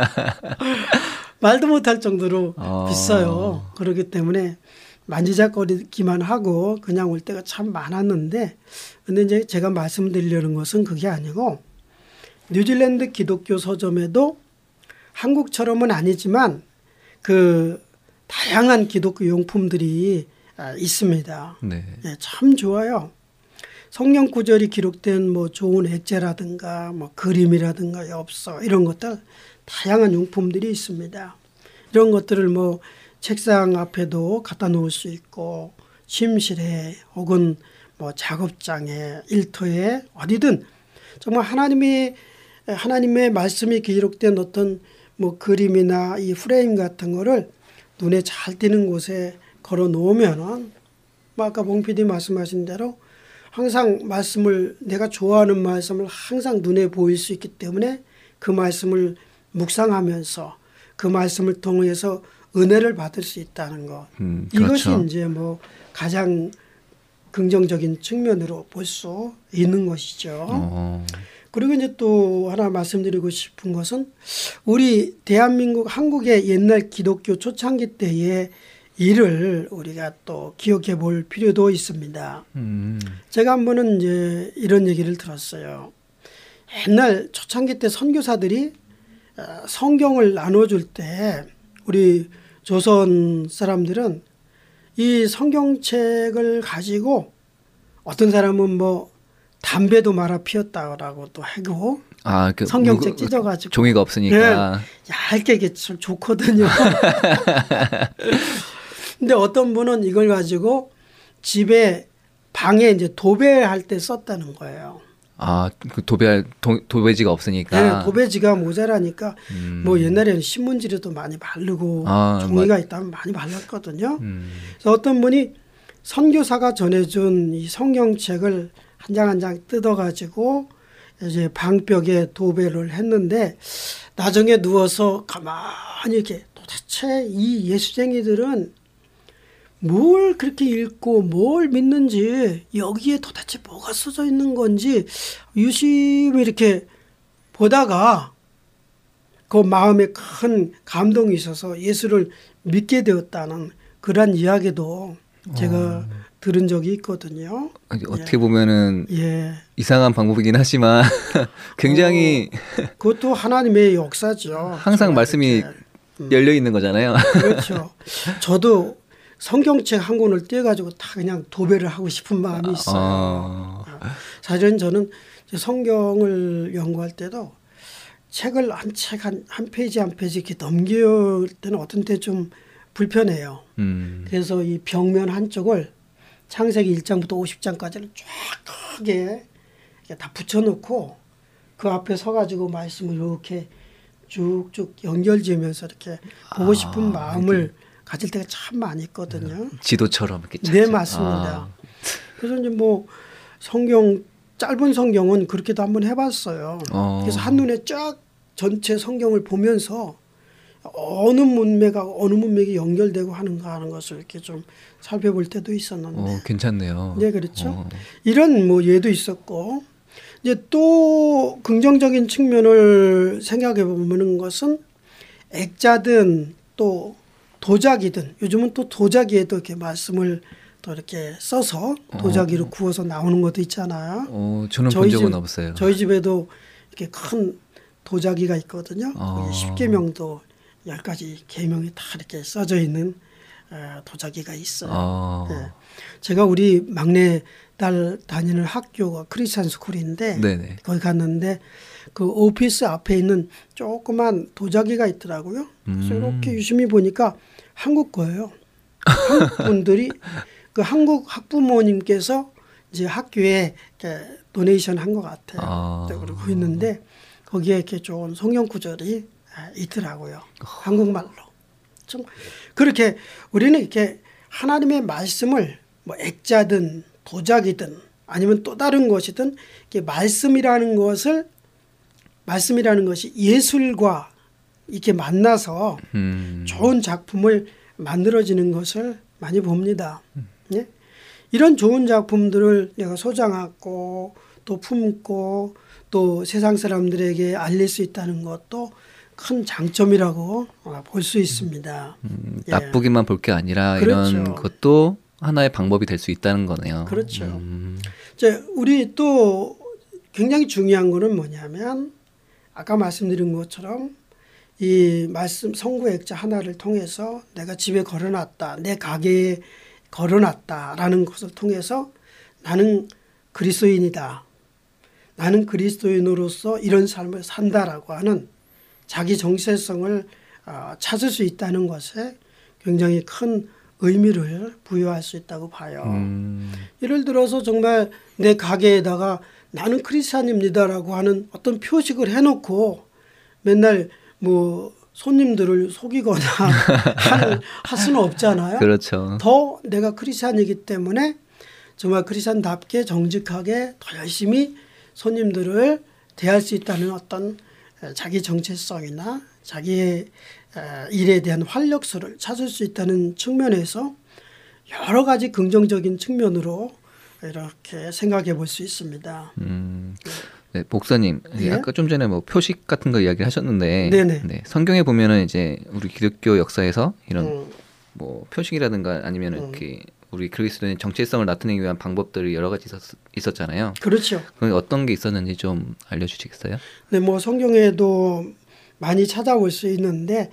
말도 못할 정도로 어. 비싸요. 그렇기 때문에 만지작거리기만 하고 그냥 올 때가 참 많았는데, 근데 이제 제가 말씀드리려는 것은 그게 아니고, 뉴질랜드 기독교 서점에도 한국처럼은 아니지만 그 다양한 기독교 용품들이 있습니다. 네. 네, 참 좋아요. 성경 구절이 기록된 뭐 좋은 액자라든가 뭐 그림이라든가 엽서 이런 것들 다양한 용품들이 있습니다. 이런 것들을 뭐 책상 앞에도 갖다 놓을 수 있고 침실에 혹은 뭐 작업장에 일터에 어디든 정말 하나님이 하나님의 말씀이 기록된 어떤 뭐 그림이나 이 프레임 같은 거를 눈에 잘 띄는 곳에 걸어 놓으면은 뭐 아까 봉 피디 말씀하신 대로 항상 말씀을 내가 좋아하는 말씀을 항상 눈에 보일 수 있기 때문에 그 말씀을 묵상하면서 그 말씀을 통해서 은혜를 받을 수 있다는 것. 음, 이것이 그렇죠. 이제 뭐 가장 긍정적인 측면으로 볼 수 있는 것이죠. 어. 그리고 이제 또 하나 말씀드리고 싶은 것은 우리 대한민국 한국의 옛날 기독교 초창기 때의 일을 우리가 또 기억해 볼 필요도 있습니다. 음. 제가 한 번은 이제 이런 얘기를 들었어요. 옛날 초창기 때 선교사들이 성경을 나눠줄 때 우리 조선 사람들은 이 성경책을 가지고 어떤 사람은 뭐 담배도 말아 피웠다라고 또 하고 아, 그 성경책 무거- 찢어가지고 종이가 없으니까. 네, 얇게 이게 참 좋거든요. 근데 어떤 분은 이걸 가지고 집에 방에 이제 도배할 때 썼다는 거예요. 아, 그 도배 도, 도배지가 없으니까. 네, 도배지가 모자라니까 음. 뭐 옛날에는 신문지로도 많이 바르고 아, 종이가 있다면 많이 발랐거든요. 음. 그래서 어떤 분이 선교사가 전해준 이 성경책을 한 장 한 장 뜯어가지고 이제 방벽에 도배를 했는데 나중에 누워서 가만히 이렇게 도대체 이 예수쟁이들은 뭘 그렇게 읽고 뭘 믿는지 여기에 도대체 뭐가 써져 있는 건지 유심히 이렇게 보다가 그 마음에 큰 감동이 있어서 예수를 믿게 되었다는 그런 이야기도 제가 어. 들은 적이 있거든요. 아니, 어떻게 보면은 예, 이상한 방법이긴 하지만 굉장히 그것도 하나님의 역사죠. 항상 제가 말씀이 이렇게. 열려 있는 거잖아요. 그렇죠. 저도 성경책 한 권을 떼가지고 다 그냥 도배를 하고 싶은 마음이 있어요. 어. 사실은 저는 이제 성경을 연구할 때도 책을 한 책 한 한 페이지 한 페이지 이렇게 넘길 때는 어떤 때 좀 불편해요. 음. 그래서 이 벽면 한쪽을 창세기 일 장부터 오십 장까지를 쫙 크게 이렇게 다 붙여놓고 그 앞에 서가지고 말씀을 이렇게 쭉쭉 연결지으면서 이렇게 보고 싶은 아, 마음을 가질 때가 참 많이 있거든요. 지도처럼 이렇게 네, 착착. 맞습니다. 아. 그래서 이제 뭐 성경 짧은 성경은 그렇게도 한번 해봤어요. 어. 그래서 한눈에 쫙 전체 성경을 보면서 어느 문맥하고 어느 문맥이 연결되고 하는가 하는 것을 이렇게 좀 살펴볼 때도 있었는데. 어, 괜찮네요. 네, 그렇죠. 어. 이런 뭐 예도 있었고 이제 또 긍정적인 측면을 생각해 보는 것은 액자든 또 도자기든 요즘은 또 도자기에도 이렇게 말씀을 또 이렇게 써서 도자기로 어. 구워서 나오는 것도 있잖아요. 어, 저는 본 저희 적은 집- 없어요. 저희 집에도 이렇게 큰 도자기가 있거든요. 어. 십계명도 열 가지 계명이 다 이렇게 써져 있는 어, 도자기가 있어요. 어. 네. 제가 우리 막내 딸 다니는 학교가 크리스찬 스쿨인데 네네. 거기 갔는데 그 오피스 앞에 있는 조그만 도자기가 있더라고요. 그래서 음. 이렇게 유심히 보니까 한국 거예요. 한국 분들이 그 한국 학부모님께서 이제 학교에 이렇게 도네이션 한 것 같아요. 아. 네, 그러고 있는데 거기에 이렇게 좋은 성경 구절이 있더라고요. 한국말로. 좀 그렇게 우리는 이렇게 하나님의 말씀을 뭐 액자든 도자기든 아니면 또 다른 것이든 이렇게 말씀이라는 것을 말씀이라는 것이 예술과 이렇게 만나서 음. 좋은 작품을 만들어지는 것을 많이 봅니다. 예? 이런 좋은 작품들을 내가 소장하고 또 품고 또 세상 사람들에게 알릴 수 있다는 것도 큰 장점이라고 볼 수 있습니다. 음, 예. 나쁘게만 볼 게 아니라 그렇죠. 이런 것도 하나의 방법이 될 수 있다는 거네요. 그렇죠. 음. 이제 우리 또 굉장히 중요한 거는 뭐냐면 아까 말씀드린 것처럼 이 말씀 성구 액자 하나를 통해서 내가 집에 걸어놨다, 내 가게에 걸어놨다라는 것을 통해서 나는 그리스도인이다, 나는 그리스도인으로서 이런 삶을 산다라고 하는 자기 정체성을 찾을 수 있다는 것에 굉장히 큰 의미를 부여할 수 있다고 봐요. 음. 예를 들어서 정말 내 가게에다가 나는 크리스찬입니다라고 하는 어떤 표식을 해놓고 맨날 뭐 손님들을 속이거나 할, 할 수는 없잖아요. 그렇죠. 더 내가 크리스찬이기 때문에 정말 크리스찬답게 정직하게 더 열심히 손님들을 대할 수 있다는 어떤 자기 정체성이나 자기의 일에 대한 활력소를 찾을 수 있다는 측면에서 여러 가지 긍정적인 측면으로 이렇게 생각해 볼 수 있습니다. 음. 네, 목사님, 예? 아까 좀 전에 뭐 표식 같은 거 이야기를 하셨는데, 네네. 네, 성경에 보면은 이제 우리 기독교 역사에서 이런 음, 뭐 표식이라든가 아니면 음. 이렇게 우리 그리스도인의 정체성을 나타내기 위한 방법들이 여러 가지 있었, 있었잖아요. 그렇죠. 그 어떤 게 있었는지 좀 알려주시겠어요? 네, 뭐 성경에도 많이 찾아볼 수 있는데,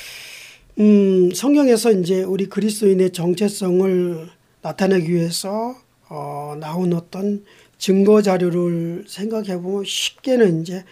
음, 성경에서 이제 우리 그리스도인의 정체성을 나타내기 위해서 어, 나온 어떤 증거 자료를 생각해 보면 쉽게는 이제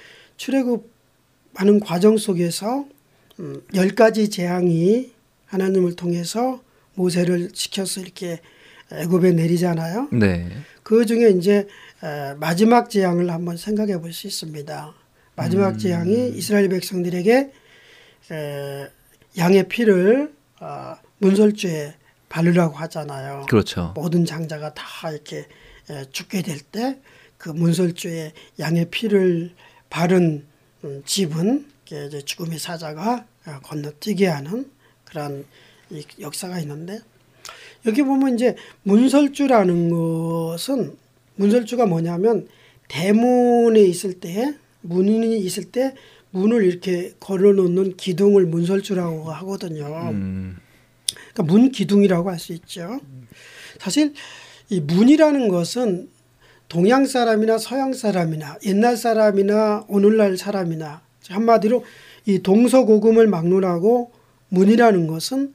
출애굽하는 과정 속에서 음, 열 가지 재앙이 하나님을 통해서 모세를 시켜서 이렇게 애굽에 내리잖아요. 네. 그 중에 이제 에, 마지막 재앙을 한번 생각해 볼 수 있습니다. 마지막 음. 재앙이 이스라엘 백성들에게 에, 양의 피를 어, 문설주에 바르라고 하잖아요. 그렇죠. 모든 장자가 다 이렇게 에, 죽게 될 때 그 문설주에 양의 피를 바른 음, 집은 이렇게 이제 죽음의 사자가 어, 건너뛰게 하는 그런 이 역사가 있는데, 여기 보면 이제 문설주라는 것은, 문설주가 뭐냐면 대문에 있을 때, 문이 있을 때 문을 이렇게 걸어놓는 기둥을 문설주라고 하거든요. 음. 그러니까 문 기둥이라고 할 수 있죠. 사실 이 문이라는 것은 동양 사람이나 서양 사람이나 옛날 사람이나 오늘날 사람이나 한마디로 이 동서고금을 막론하고 문이라는 것은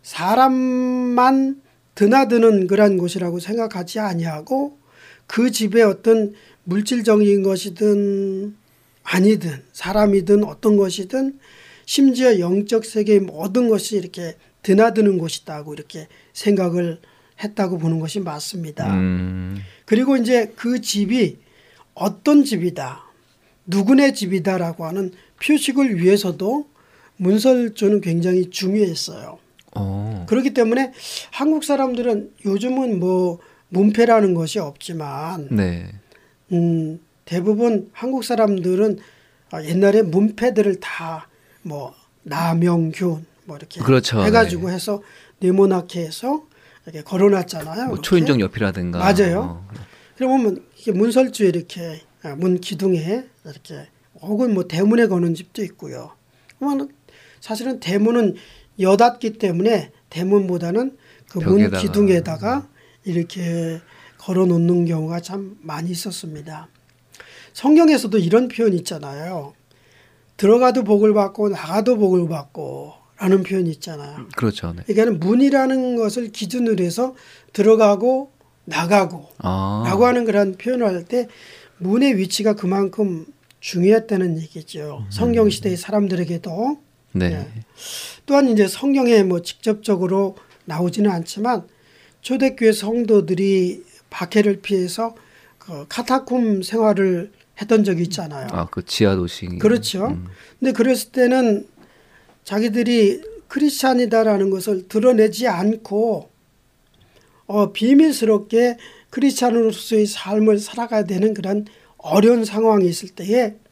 사람만 드나드는 그런 곳이라고 생각하지 아니하고 그 집에 어떤 물질적인 것이든 아니든 사람이든 어떤 것이든 심지어 영적 세계의 모든 것이 이렇게 드나드는 곳이다고 이렇게 생각을 했다고 보는 것이 맞습니다. 음. 그리고 이제 그 집이 어떤 집이다, 누구네 집이다라고 하는 표식을 위해서도 문설주는 굉장히 중요했어요. 어. 그렇기 때문에 한국 사람들은 요즘은 뭐 문패라는 것이 없지만 네. 음, 대부분 한국 사람들은 옛날에 문패들을 다 뭐 나명균 뭐 이렇게 그렇죠. 해가지고 네. 해서 네모나게 이렇게 걸어놨잖아요. 뭐 이렇게. 초인종 옆이라든가. 맞아요. 어. 그러면 이게 문설주에 이렇게 문 기둥에 이렇게 혹은 뭐 대문에 거는 집도 있고요. 그러면 사실은 대문은 여닫기 때문에 대문보다는 그 문 벽에다가. 기둥에다가 이렇게 걸어놓는 경우가 참 많이 있었습니다. 성경에서도 이런 표현이 있잖아요. 들어가도 복을 받고 나가도 복을 받고 라는 표현이 있잖아요. 그렇죠. 네. 그러니까 문이라는 것을 기준으로 해서 들어가고 나가고 아. 라고 하는 그런 표현을 할 때 문의 위치가 그만큼 중요했다는 얘기죠. 성경 시대의 사람들에게도. 네. 예. 또한 이제 성경에 뭐 직접적으로 나오지는 않지만 초대교회 성도들이 박해를 피해서 그 카타콤 생활을 했던 적이 있잖아요. 아, 그 지하 도시. 그렇죠. 음. 근데 그랬을 때는 자기들이 크리스찬이다라는 것을 드러내지 않고 어, 비밀스럽게 크리스찬으로서의 삶을 살아가야 되는 그런 어려운 상황이 있을 때에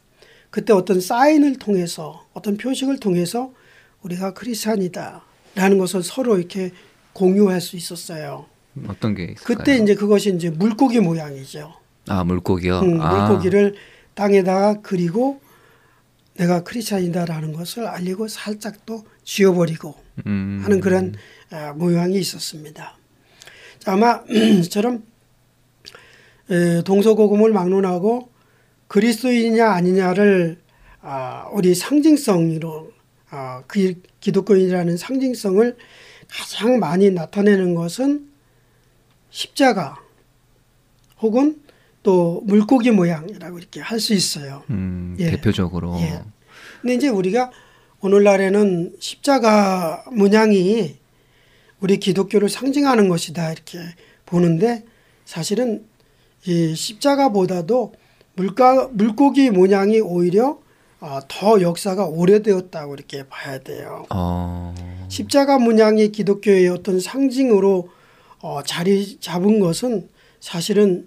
그때 어떤 사인을 통해서 어떤 표식을 통해서 우리가 크리스찬이다라는 것을 서로 이렇게 공유할 수 있었어요. 어떤 게 있을까요? 그때 이제 그것이 이제 물고기 모양이죠. 아 물고기요. 음, 아. 물고기를 땅에다가 그리고 내가 크리스찬이다라는 것을 알리고 살짝 또 지워버리고 음. 하는 그런 아, 모양이 있었습니다. 자, 아마 저처럼 에, 동서고금을 막론하고 그리스도인이냐 아니냐를 아, 우리 상징성으로 아, 그 기독교인이라는 상징성을 가장 많이 나타내는 것은 십자가 혹은 또 물고기 모양이라고 이렇게 할 수 있어요. 음, 예. 대표적으로. 예. 근데 이제 우리가 오늘날에는 십자가 문양이 우리 기독교를 상징하는 것이다 이렇게 보는데 사실은 이 십자가보다도 물가, 물고기 모양이 오히려 어, 더 역사가 오래되었다고 이렇게 봐야 돼요. 어. 십자가 문양이 기독교의 어떤 상징으로 어, 자리 잡은 것은 사실은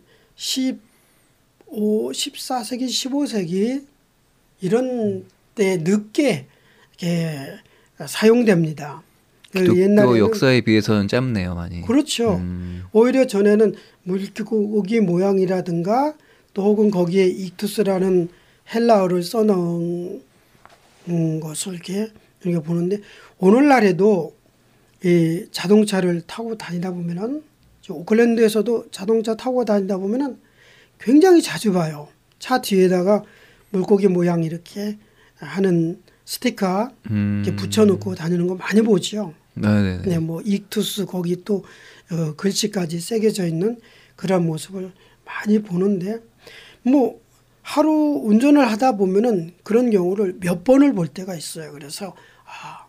십오, 십사 세기, 십오 세기 이런 때 늦게 이렇게 사용됩니다. 그 기독교 옛날에는 역사에 비해서는 짧네요, 많이. 그렇죠. 음. 오히려 전에는 물고기 모양이라든가 또 혹은 거기에 익투스라는 헬라어를 써놓은 것을 이렇게, 이렇게 보는데 오늘날에도 이 자동차를 타고 다니다 보면은 오클랜드에서도 자동차 타고 다니다 보면은 굉장히 자주 봐요. 차 뒤에다가 물고기 모양 이렇게 하는 스티커 음. 이렇게 붙여놓고 다니는 거 많이 보죠. 네네네. 네, 뭐 익투스 거기 또 어, 글씨까지 새겨져 있는 그런 모습을 많이 보는데 뭐 하루 운전을 하다 보면은 그런 경우를 몇 번을 볼 때가 있어요. 그래서 아,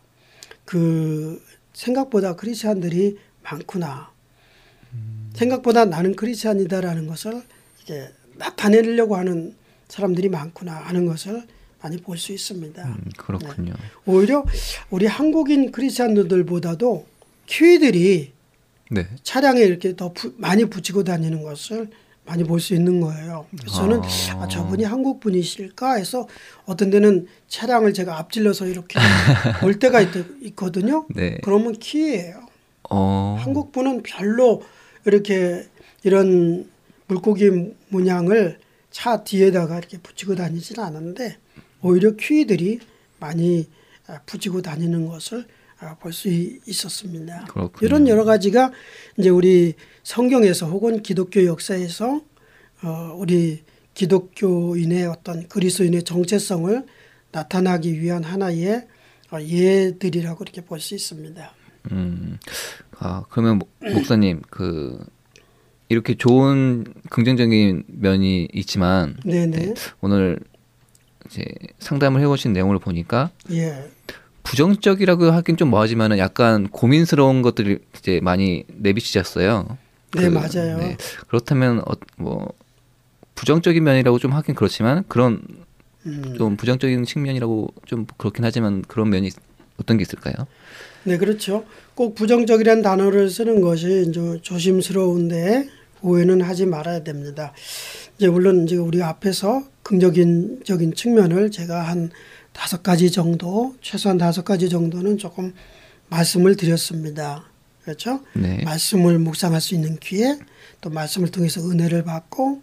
그 생각보다 크리스찬들이 많구나. 음. 생각보다 나는 크리스찬이다라는 것을 이게 나타내려고 하는 사람들이 많구나 하는 것을 많이 볼 수 있습니다. 음, 그렇군요. 네. 오히려 우리 한국인 크리스찬들보다도 키위들이 네. 차량에 이렇게 더 부, 많이 붙이고 다니는 것을 많이 볼 수 있는 거예요. 그래서 저는 아. 아, 저분이 한국 분이실까 해서 어떤 데는 차량을 제가 앞질러서 이렇게 볼 때가 있, 있거든요. 네. 그러면 키예요. 어. 한국 분은 별로 이렇게 이런 물고기 문양을 차 뒤에다가 이렇게 붙이고 다니지는 않는데 오히려 퀴들이 많이 붙이고 다니는 것을 볼 수 있었습니다. 그렇군요. 이런 여러 가지가 이제 우리 성경에서 혹은 기독교 역사에서 어 우리 기독교인의 어떤 그리스도인의 정체성을 나타나기 위한 하나의 예들이라고 이렇게 볼 수 있습니다. 음. 아, 그러면 목- 목사님 그 이렇게 좋은 긍정적인 면이 있지만 네네. 네, 오늘 이제 상담을 해보신 내용을 보니까 예. 부정적이라고 하긴 좀 뭐하지만은 약간 고민스러운 것들이 이제 많이 내비치셨어요. 네, 맞아요. 네. 그렇다면 어, 뭐 부정적인 면이라고 좀 하긴 그렇지만 그런 음. 좀 부정적인 측면이라고 좀 그렇긴 하지만 그런 면이 어떤 게 있을까요? 네, 그렇죠. 꼭 부정적이라는 단어를 쓰는 것이 이제 조심스러운데 오해는 하지 말아야 됩니다. 이제 물론 이제 우리 앞에서 긍정적인 적인 측면을 제가 한 다섯 가지 정도, 최소한 다섯 가지 정도는 조금 말씀을 드렸습니다. 그렇죠? 네. 말씀을 묵상할 수 있는 기회, 또 말씀을 통해서 은혜를 받고,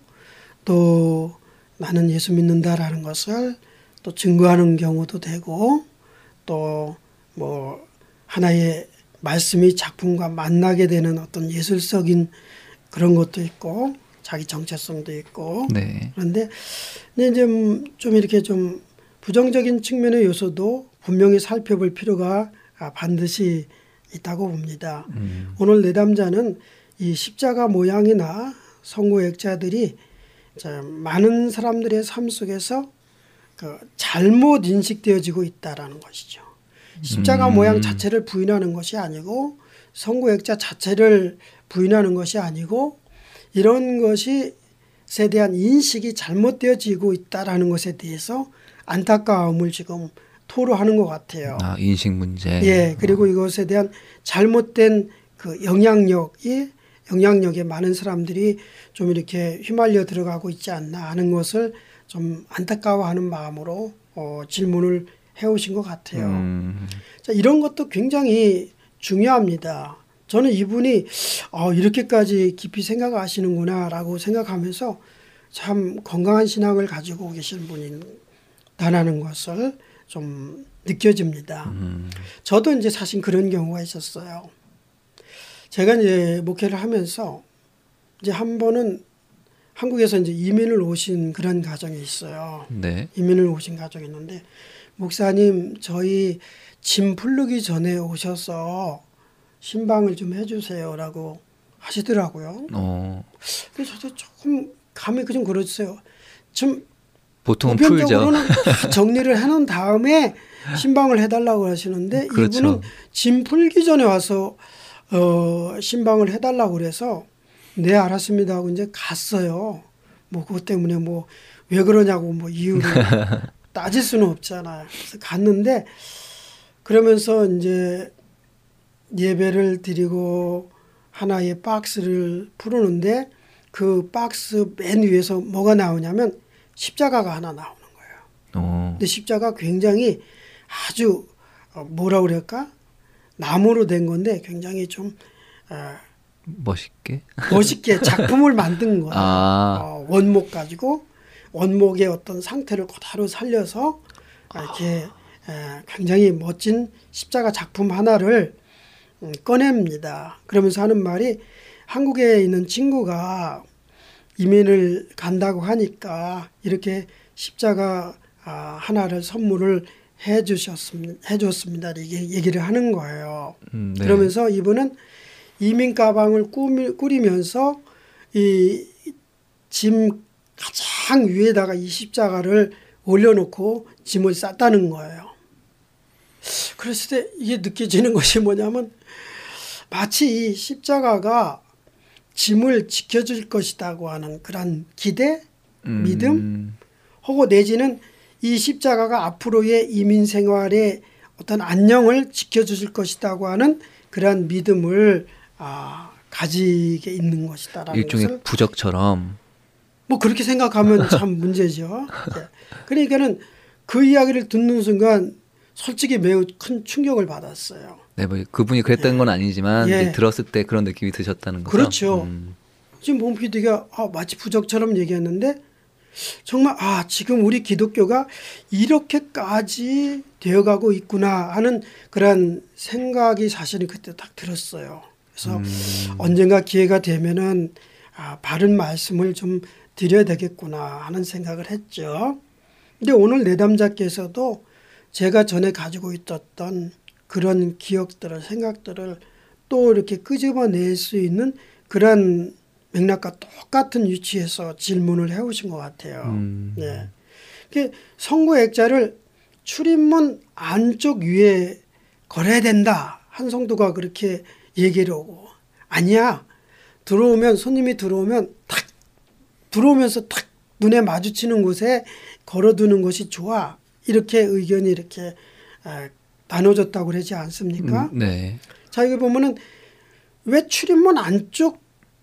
또 나는 예수 믿는다라는 것을 또 증거하는 경우도 되고, 또 뭐 하나의 말씀이 작품과 만나게 되는 어떤 예술적인 그런 것도 있고, 자기 정체성도 있고. 네. 그런데 이제 좀 이렇게 좀 부정적인 측면의 요소도 분명히 살펴볼 필요가 반드시 있다고 봅니다. 음. 오늘 내담자는 이 십자가 모양이나 성구 액자들이 많은 사람들의 삶 속에서 그 잘못 인식되어지고 있다라는 것이죠. 십자가 음. 모양 자체를 부인하는 것이 아니고 성구 액자 자체를 부인하는 것이 아니고 이런 것에 대한 인식이 잘못되어지고 있다라는 것에 대해서 안타까움을 지금 토로하는 것 같아요. 아, 인식 문제. 예, 그리고 이것에 대한 잘못된 그 영향력이 영향력에 많은 사람들이 좀 이렇게 휘말려 들어가고 있지 않나 하는 것을 좀 안타까워하는 마음으로 어, 질문을 해오신 것 같아요. 음. 자, 이런 것도 굉장히 중요합니다. 저는 이분이 어, 이렇게까지 깊이 생각하시는구나라고 생각하면서 참 건강한 신앙을 가지고 계신 분이다라는 것을 좀 느껴집니다. 음. 저도 이제 사실 그런 경우가 있었어요. 제가 이제 목회를 하면서 이제 한 번은 한국에서 이제 이민을 오신 그런 가정이 있어요. 네. 이민을 오신 가정이 있는데 목사님 저희 짐 풀르기 전에 오셔서 신방을 좀 해주세요라고 하시더라고요. 어. 그래서 저도 조금 감이 좀 그러세요. 좀 보통은 풀죠. 보편적으로는 다 정리를 해놓은 다음에 신방을 해달라고 하시는데 그렇죠. 이분은 짐 풀기 전에 와서 어, 신방을 해달라고 그래서 네 알았습니다 하고 이제 갔어요. 뭐 그것 때문에 뭐 왜 그러냐고 뭐 이유를 따질 수는 없잖아요. 그래서 갔는데 그러면서 이제 예배를 드리고 하나의 박스를 풀었는데 그 박스 맨 위에서 뭐가 나오냐면 십자가가 하나 나오는 거예요. 어. 근데 십자가 굉장히 아주 어, 뭐라 그럴까 나무로 된 건데 굉장히 좀 어, 멋있게. 멋있게 작품을 만든 거예요. 아. 어, 원목 가지고 원목의 어떤 상태를 그대로 살려서 이렇게 에, 굉장히 멋진 십자가 작품 하나를 음, 꺼냅니다. 그러면서 하는 말이 한국에 있는 친구가 이민을 간다고 하니까 이렇게 십자가 아, 하나를 선물을 해주셨습니다. 해줬습니다. 이게 얘기를 하는 거예요. 음, 네. 그러면서 이분은 이민 가방을 꾸미, 꾸리면서 이 짐 가장 위에다가 이 십자가를 올려놓고 짐을 쌌다는 거예요. 그랬을 때 이게 느껴지는 것이 뭐냐면 마치 이 십자가가 짐을 지켜줄 것이라고 하는 그런 기대, 음. 믿음, 혹은 내지는 이 십자가가 앞으로의 이민 생활의 어떤 안녕을 지켜주실 것이라고 하는 그런 믿음을 아, 가지게 있는 것이다라는 일종의 것을 부적처럼. 뭐 그렇게 생각하면 참 문제죠. 네. 그러니까는 그 이야기를 듣는 순간 솔직히 매우 큰 충격을 받았어요. 네, 뭐 그분이 그랬다는 건 아니지만 예. 이제 들었을 때 그런 느낌이 드셨다는 거죠. 그렇죠. 음. 지금 본 피디가 아, 마치 부적처럼 얘기했는데 정말 아 지금 우리 기독교가 이렇게까지 되어가고 있구나 하는 그런 생각이 사실은 그때 딱 들었어요. 그래서 음. 언젠가 기회가 되면은 아, 바른 말씀을 좀 드려야 되겠구나 하는 생각을 했죠. 근데 오늘 내담자께서도 제가 전에 가지고 있었던 그런 기억들을 생각들을 또 이렇게 끄집어낼 수 있는 그런 맥락과 똑같은 위치에서 질문을 해오신 것 같아요. 음. 네. 선고 액자를 출입문 안쪽 위에 걸어야 된다. 한 성도가 그렇게 얘기를 하고 아니야. 들어오면 손님이 들어오면 탁 들어오면서 탁 눈에 마주치는 곳에 걸어두는 것이 좋아. 이렇게 의견이 이렇게 나눠졌다고 그러지 않습니까? 음, 네. 자, 여기 보면은 왜 출입문 안쪽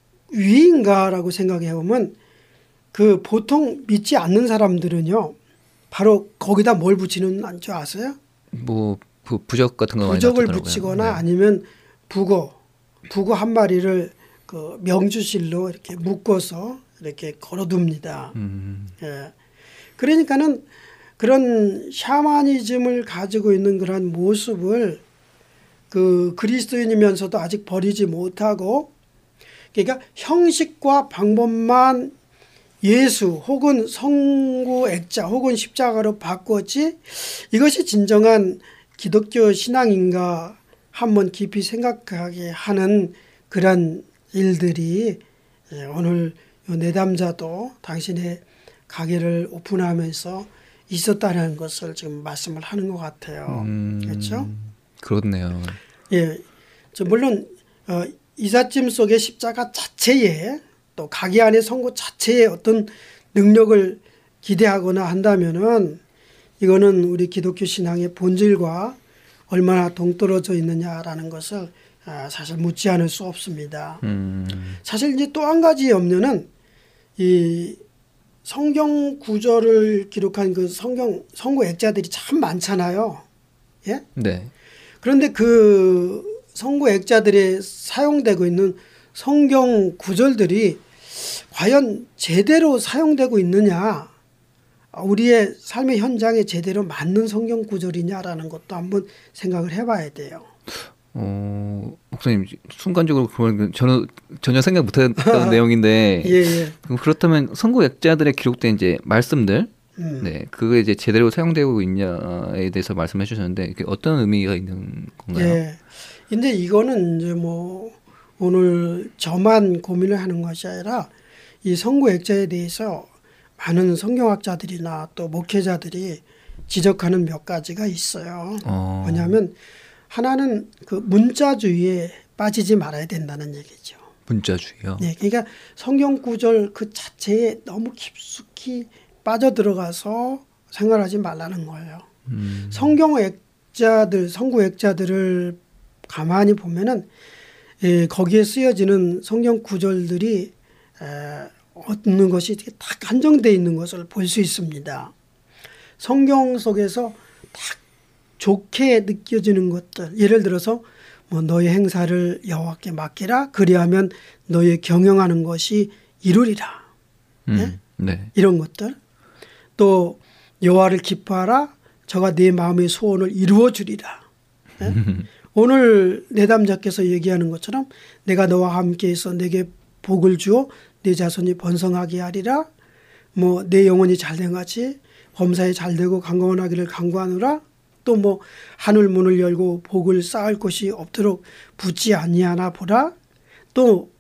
위인가라고 생각해 보면 그 보통 믿지 않는 사람들은요. 바로 거기다 뭘 붙이는 줄 아세요? 뭐 부, 부적 같은 거 많이 부적을 놔두더라고요. 붙이거나 네. 아니면 북어, 북어 한 마리를 그 명주실로 이렇게 묶어서 이렇게 걸어둡니다. 음. 예. 그러니까는 그런 샤머니즘을 가지고 있는 그런 모습을 그 그리스도인이면서도 아직 버리지 못하고 그러니까 형식과 방법만 예수 혹은 성구 액자 혹은 십자가로 바꿨지 이것이 진정한 기독교 신앙인가 한번 깊이 생각하게 하는 그런 일들이 오늘 내담자도 당신의 가게를 오픈하면서 있었다는 것을 지금 말씀을 하는 것 같아요. 음, 그렇죠? 그렇네요. 예, 저 물론 어, 이삿짐 속의 십자가 자체에 또 가게 안의 선고 자체에 어떤 능력을 기대하거나 한다면은 이거는 우리 기독교 신앙의 본질과 얼마나 동떨어져 있느냐라는 것을 아, 사실 묻지 않을 수 없습니다. 음. 사실 이제 또 한 가지 염려는 이 성경 구절을 기록한 그 성경 성구 액자들이 참 많잖아요. 예? 네. 그런데 그 성구 액자들에 사용되고 있는 성경 구절들이 과연 제대로 사용되고 있느냐, 우리의 삶의 현장에 제대로 맞는 성경 구절이냐라는 것도 한번 생각을 해봐야 돼요. 어, 목사님 순간적으로 그런 저는 전혀 생각 못했던 내용인데, 예, 예. 그럼 그렇다면 성구 액자들에 기록된 이제 말씀들, 음. 네, 그게 이제 제대로 사용되고 있냐에 대해서 말씀해 주셨는데, 그게 어떤 의미가 있는 건가요? 예. 근데 이거는 이제 뭐 오늘 저만 고민을 하는 것이 아니라 이 성구 액자에 대해서 많은 성경학자들이나 또 목회자들이 지적하는 몇 가지가 있어요. 어. 뭐냐면 하나는 그 문자주의에 빠지지 말아야 된다는 얘기죠. 문자주의요. 네, 그러니까 성경 구절 그 자체에 너무 깊숙이 빠져들어가서 생활하지 말라는 거예요. 음. 성경 액자들, 성구 액자들을 가만히 보면은 예, 거기에 쓰여지는 성경 구절들이 에, 얻는 것이 딱 한정되어 있는 것을 볼 수 있습니다. 성경 속에서 딱 좋게 느껴지는 것들, 예를 들어서 뭐 너의 행사를 여호와께 맡기라, 그리하면 너의 경영하는 것이 이루리라. 음. 네? 네. 이런 것들. 또 여호와를 기뻐하라, 저가 네 마음의 소원을 이루어 주리라. 네? 오늘 내담자께서 얘기하는 것처럼 내가 너와 함께해서 내게 복을 주어 내 자손이 번성하게 하리라. 뭐 내 영혼이 잘된 같이 범사에 잘되고 강건하기를 간구하노라. 또 뭐 하늘 문을 열고 복을 쌓을 곳이 없도록 붙지 아니하나 보라. 또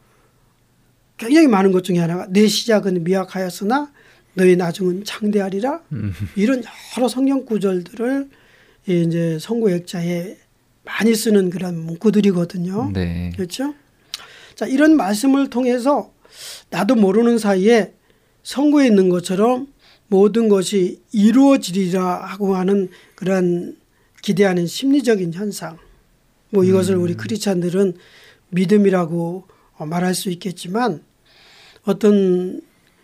굉장히 많은 것 중에 하나가 내 시작은 미약하였으나 너의 나중은 창대하리라. 음. 이런 여러 성경 구절들을 이제 성구 액자에 많이 쓰는 그런 문구들이거든요. 네. 그렇죠? 자, 이런 말씀을 통해서 나도 모르는 사이에 성구에 있는 것처럼 모든 것이 이루어지리라 하고 하는 그런 기대하는 심리적인 현상. 뭐 이것을 우리 크리스찬들은 믿음이라고 말할 수 있겠지만 어떤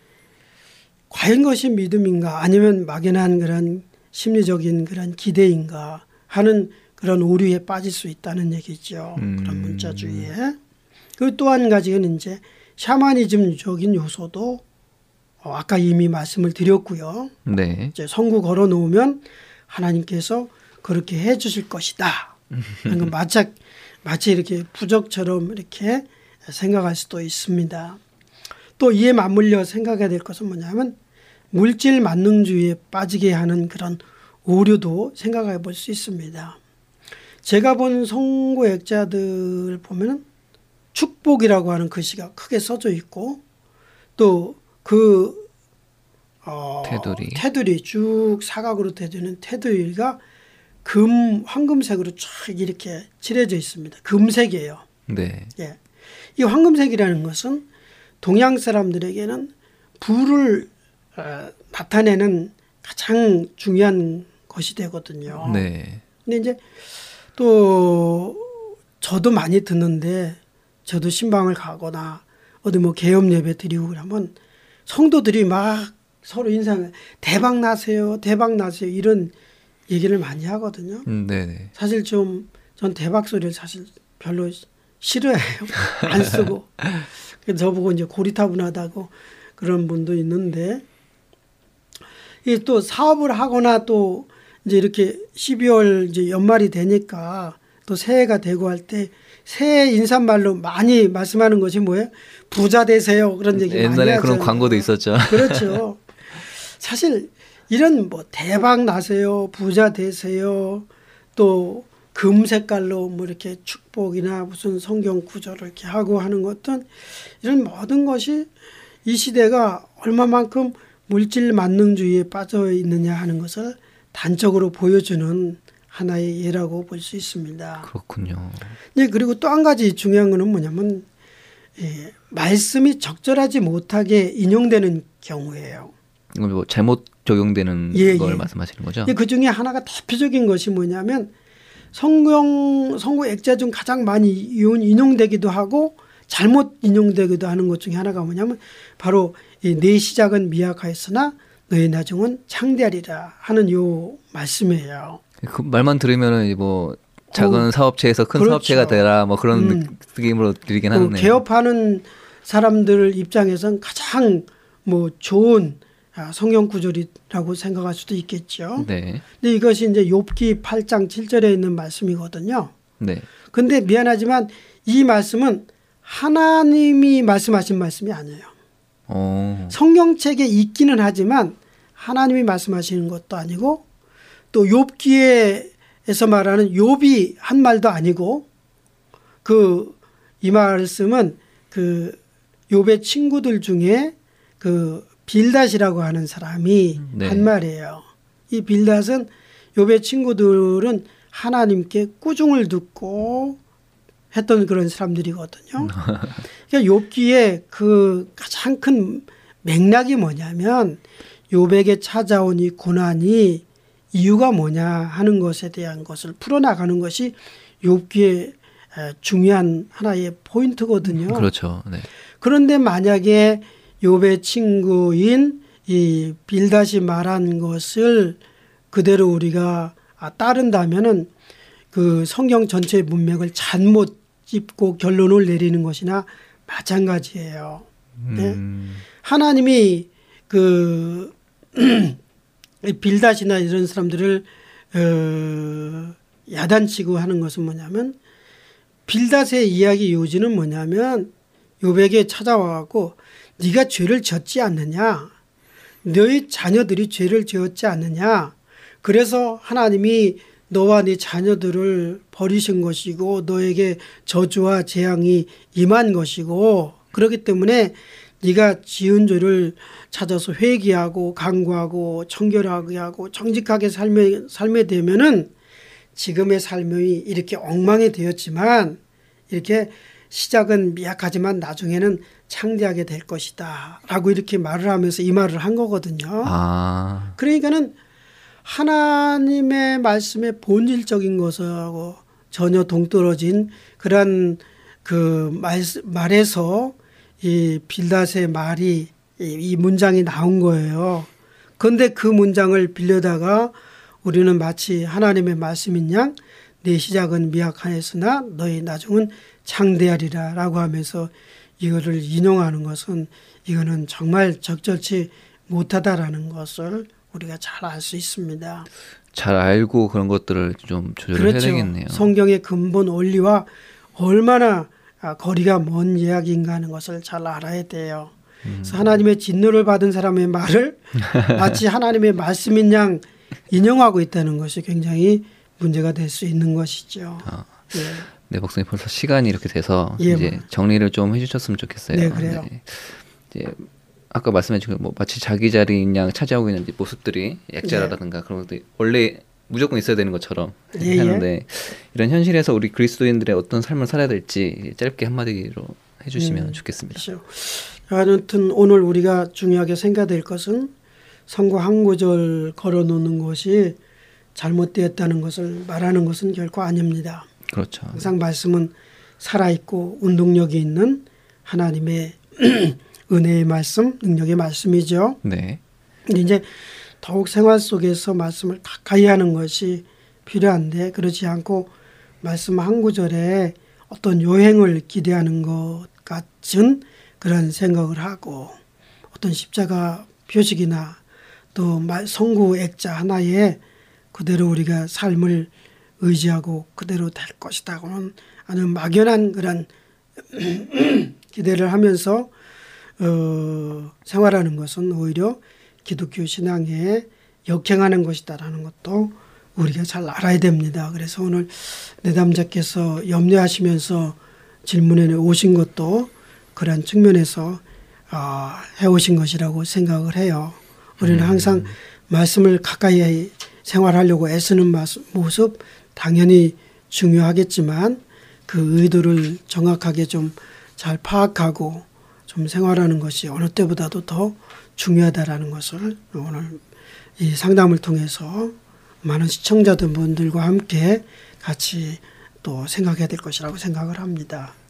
과연 것이 믿음인가 아니면 막연한 그런 심리적인 그런 기대인가 하는 그런 오류에 빠질 수 있다는 얘기죠. 음. 그런 문자주의에. 그 또 한 가지는 이제 샤머니즘적인 요소도 어, 아까 이미 말씀을 드렸고요. 네. 이제 성구 걸어 놓으면 하나님께서 그렇게 해 주실 것이다. 그런 건 마치, 마치 이렇게 부적처럼 이렇게 생각할 수도 있습니다. 또 이에 맞물려 생각해야 될 것은 뭐냐면 물질 만능주의에 빠지게 하는 그런 오류도 생각해 볼 수 있습니다. 제가 본 성구 액자들 보면은 축복이라고 하는 글씨가 크게 써져 있고 또 그 어, 테두리. 테두리 쭉 사각으로 되는 테두리가 금 황금색으로 쫙 이렇게 칠해져 있습니다. 금색이에요. 네. 예. 이 황금색이라는 것은 동양 사람들에게는 부를 어, 나타내는 가장 중요한 것이 되거든요. 네. 근데 이제 또 저도 많이 듣는데 저도 신방을 가거나 어디 뭐 개업 예배 드리고 그러면 성도들이 막 서로 인사하면 대박 나세요, 대박 나세요 이런 얘기를 많이 하거든요. 음, 네네. 사실 좀 전 대박 소리를 사실 별로 싫어해요. 안 쓰고. 그래서 저보고 이제 고리타분하다고 그런 분도 있는데 이 또 사업을 하거나 또 이제 이렇게 십이월 이제 연말이 되니까 또 새해가 되고 할 때 새해 인사말로 많이 말씀하는 것이 뭐예요? 부자 되세요. 그런 얘기 많이 하잖아요. 옛날에 그런 광고도 있었죠. 그렇죠. 사실 이런 뭐 대박 나세요, 부자 되세요, 또 금 색깔로 뭐 이렇게 축복이나 무슨 성경 구절을 이렇게 하고 하는 것은 이런 모든 것이 이 시대가 얼마만큼 물질 만능주의에 빠져 있느냐 하는 것을 단적으로 보여주는 하나의 예라고 볼 수 있습니다. 그렇군요. 네, 그리고 또 한 가지 중요한 거는 뭐냐면 예, 말씀이 적절하지 못하게 인용되는 경우예요. 이건 뭐 잘못 적용되는 예, 걸 예. 말씀하시는 거죠? 그 중에 하나가 대표적인 것이 뭐냐면 성경 성구 액자 중 가장 많이 인용되기도 하고 잘못 인용되기도 하는 것 중에 하나가 뭐냐면 바로 이 내 시작은 미약하였으나 너의 나중은 창대하리라 하는 요 말씀이에요. 그 말만 들으면은 뭐 작은 어, 사업체에서 큰 그렇죠. 사업체가 되라 뭐 그런 음. 느낌으로 들리긴 그 하네요. 개업하는 사람들 입장에선 가장 뭐 좋은 아, 성경 구절이라고 생각할 수도 있겠죠. 네. 근데 이것이 이제 욥기 팔 장 칠 절에 있는 말씀이거든요. 네. 근데 미안하지만 이 말씀은 하나님이 말씀하신 말씀이 아니에요. 어. 성경책에 있기는 하지만 하나님이 말씀하시는 것도 아니고 또 욥기에서 말하는 욥이 한 말도 아니고 그 이 말씀은 그 욥의 친구들 중에 그 빌닷이라고 하는 사람이 네. 한 말이에요. 이 빌닷은 욥의 친구들은 하나님께 꾸중을 듣고 했던 그런 사람들이거든요. 그러니까 욥기에 그 가장 큰 맥락이 뭐냐면 욥에게 찾아온 이 고난이 이유가 뭐냐 하는 것에 대한 것을 풀어나가는 것이 욥기의 중요한 하나의 포인트거든요. 그렇죠. 네. 그런데 만약에 욥의 친구인 이 빌닷이 말한 것을 그대로 우리가 따른다면은 그 성경 전체의 문맥을 잘못 짚고 결론을 내리는 것이나 마찬가지예요. 네? 음. 하나님이 그 빌닷이나 이런 사람들을 어, 야단치고 하는 것은 뭐냐면 빌닷의 이야기 요지는 뭐냐면 욥에게 찾아와갖고 네가 죄를 졌지 않느냐, 너희 자녀들이 죄를 지었지 않느냐, 그래서 하나님이 너와 네 자녀들을 버리신 것이고 너에게 저주와 재앙이 임한 것이고 그렇기 때문에 네가 지은 죄를 찾아서 회개하고 간구하고 청결하게 하고 정직하게 삶에, 삶에 되면은 지금의 삶이 이렇게 엉망이 되었지만 이렇게 시작은 미약하지만 나중에는 창대하게 될 것이다 라고 이렇게 말을 하면서 이 말을 한 거거든요. 아. 그러니까는 하나님의 말씀의 본질적인 것하고 전혀 동떨어진 그런 그 말, 말에서 이 빌닷의 말이 이, 이 문장이 나온 거예요. 그런데 그 문장을 빌려다가 우리는 마치 하나님의 말씀인 양 내 시작은 미약하였으나 너희 나중은 창대하리라 라고 하면서 이거를 인용하는 것은 이거는 정말 적절치 못하다라는 것을 우리가 잘 알 수 있습니다. 잘 알고 그런 것들을 좀 조절을 그렇죠. 해야 되겠네요. 성경의 근본 원리와 얼마나 거리가 먼 이야기인가 하는 것을 잘 알아야 돼요. 음. 그래서 하나님의 진노를 받은 사람의 말을 마치 하나님의 말씀인 양 인용하고 있다는 것이 굉장히 문제가 될 수 있는 것이죠. 아. 예. 네, 목사님 벌써 시간이 이렇게 돼서 예, 이제 뭐. 정리를 좀 해주셨으면 좋겠어요. 네, 그래요. 네. 이제 아까 말씀해주신 뭐 마치 자기 자리인 양 차지하고 있는 모습들이 약자라든가 그런 것들이 원래 무조건 있어야 되는 것처럼 예, 하는데 예. 이런 현실에서 우리 그리스도인들의 어떤 삶을 살아야 될지 짧게 한마디로 해주시면 음, 좋겠습니다. 그렇죠. 아무튼 오늘 우리가 중요하게 생각될 것은 성구 한 구절 걸어놓는 것이 잘못되었다는 것을 말하는 것은 결코 아닙니다. 그렇죠. 항상 말씀은 살아있고 운동력이 있는 하나님의 은혜의 말씀, 능력의 말씀이죠. 네. 근데 이제 더욱 생활 속에서 말씀을 가까이 하는 것이 필요한데 그렇지 않고 말씀 한 구절에 어떤 요행을 기대하는 것 같은 그런 생각을 하고 어떤 십자가 표식이나 또 성구 액자 하나에 그대로 우리가 삶을 의지하고 그대로 될 것이다 하는 아주 막연한 그런 기대를 하면서 어, 생활하는 것은 오히려 기독교 신앙에 역행하는 것이다라는 것도 우리가 잘 알아야 됩니다. 그래서 오늘 내담자께서 염려하시면서 질문에 오신 것도 그런 측면에서 어, 해오신 것이라고 생각을 해요. 우리는 항상 말씀을 가까이 생활하려고 애쓰는 모습 당연히 중요하겠지만 그 의도를 정확하게 좀 잘 파악하고 좀 생활하는 것이 어느 때보다도 더 중요하다라는 것을 오늘 이 상담을 통해서 많은 시청자분들과 함께 같이 또 생각해야 될 것이라고 생각을 합니다.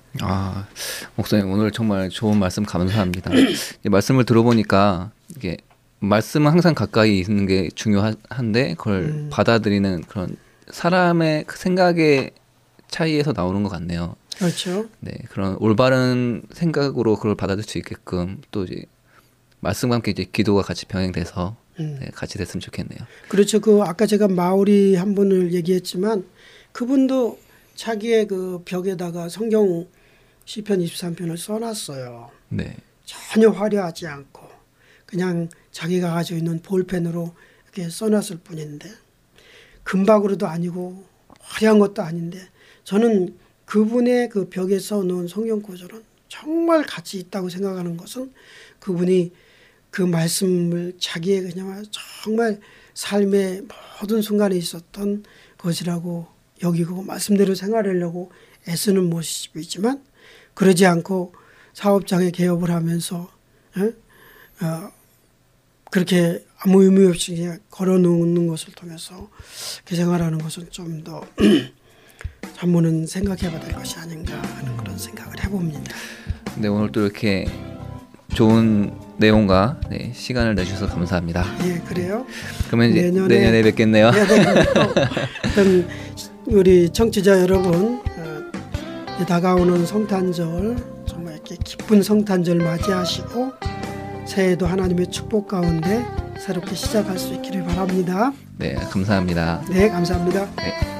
아, 목사님 오늘 정말 좋은 말씀 감사합니다. 이 말씀을 들어보니까 이게 말씀은 항상 가까이 있는 게 중요한데 그걸 음. 받아들이는 그런 사람의 그 생각의 차이에서 나오는 것 같네요. 그렇죠. 네, 그런 올바른 생각으로 그걸 받아들일 수 있게끔 또 이제 말씀과 함께 이제 기도가 같이 병행돼서 음. 네, 같이 됐으면 좋겠네요. 그렇죠. 그 아까 제가 마오리 한 분을 얘기했지만 그분도 자기의 그 벽에다가 성경 시편 이십삼 편을 써놨어요. 네, 전혀 화려하지 않고 그냥 자기가 가지고 있는 볼펜으로 이렇게 써놨을 뿐인데 금박으로도 아니고 화려한 것도 아닌데 저는 그분의 그 벽에 써놓은 성경 구절은 정말 가치 있다고 생각하는 것은 그분이 그 말씀을 자기의 그냥 정말 삶의 모든 순간에 있었던 것이라고 여기고 말씀대로 생활하려고 애쓰는 모습이지만 그러지 않고 사업장에 개업을 하면서 에? 어, 그렇게 아무 의미 없이 그냥 걸어놓는 것을 통해서 그 생활하는 것은 좀 더 한번은 생각해봐야 될 것이 아닌가 하는 그런 생각을 해봅니다. 네 오늘 또 이렇게 좋은 내용과 네, 시간을 내주셔서 감사합니다. 예, 그래요. 그러면 이제 내년에- 내년에 뵙겠네요. 네, 네. 어떤 우리 청취자 여러분 어, 다가오는 성탄절 정말 이렇게 기쁜 성탄절 맞이하시고 새해도 하나님의 축복 가운데 새롭게 시작할 수 있기를 바랍니다. 네 감사합니다. 네, 감사합니다. 네.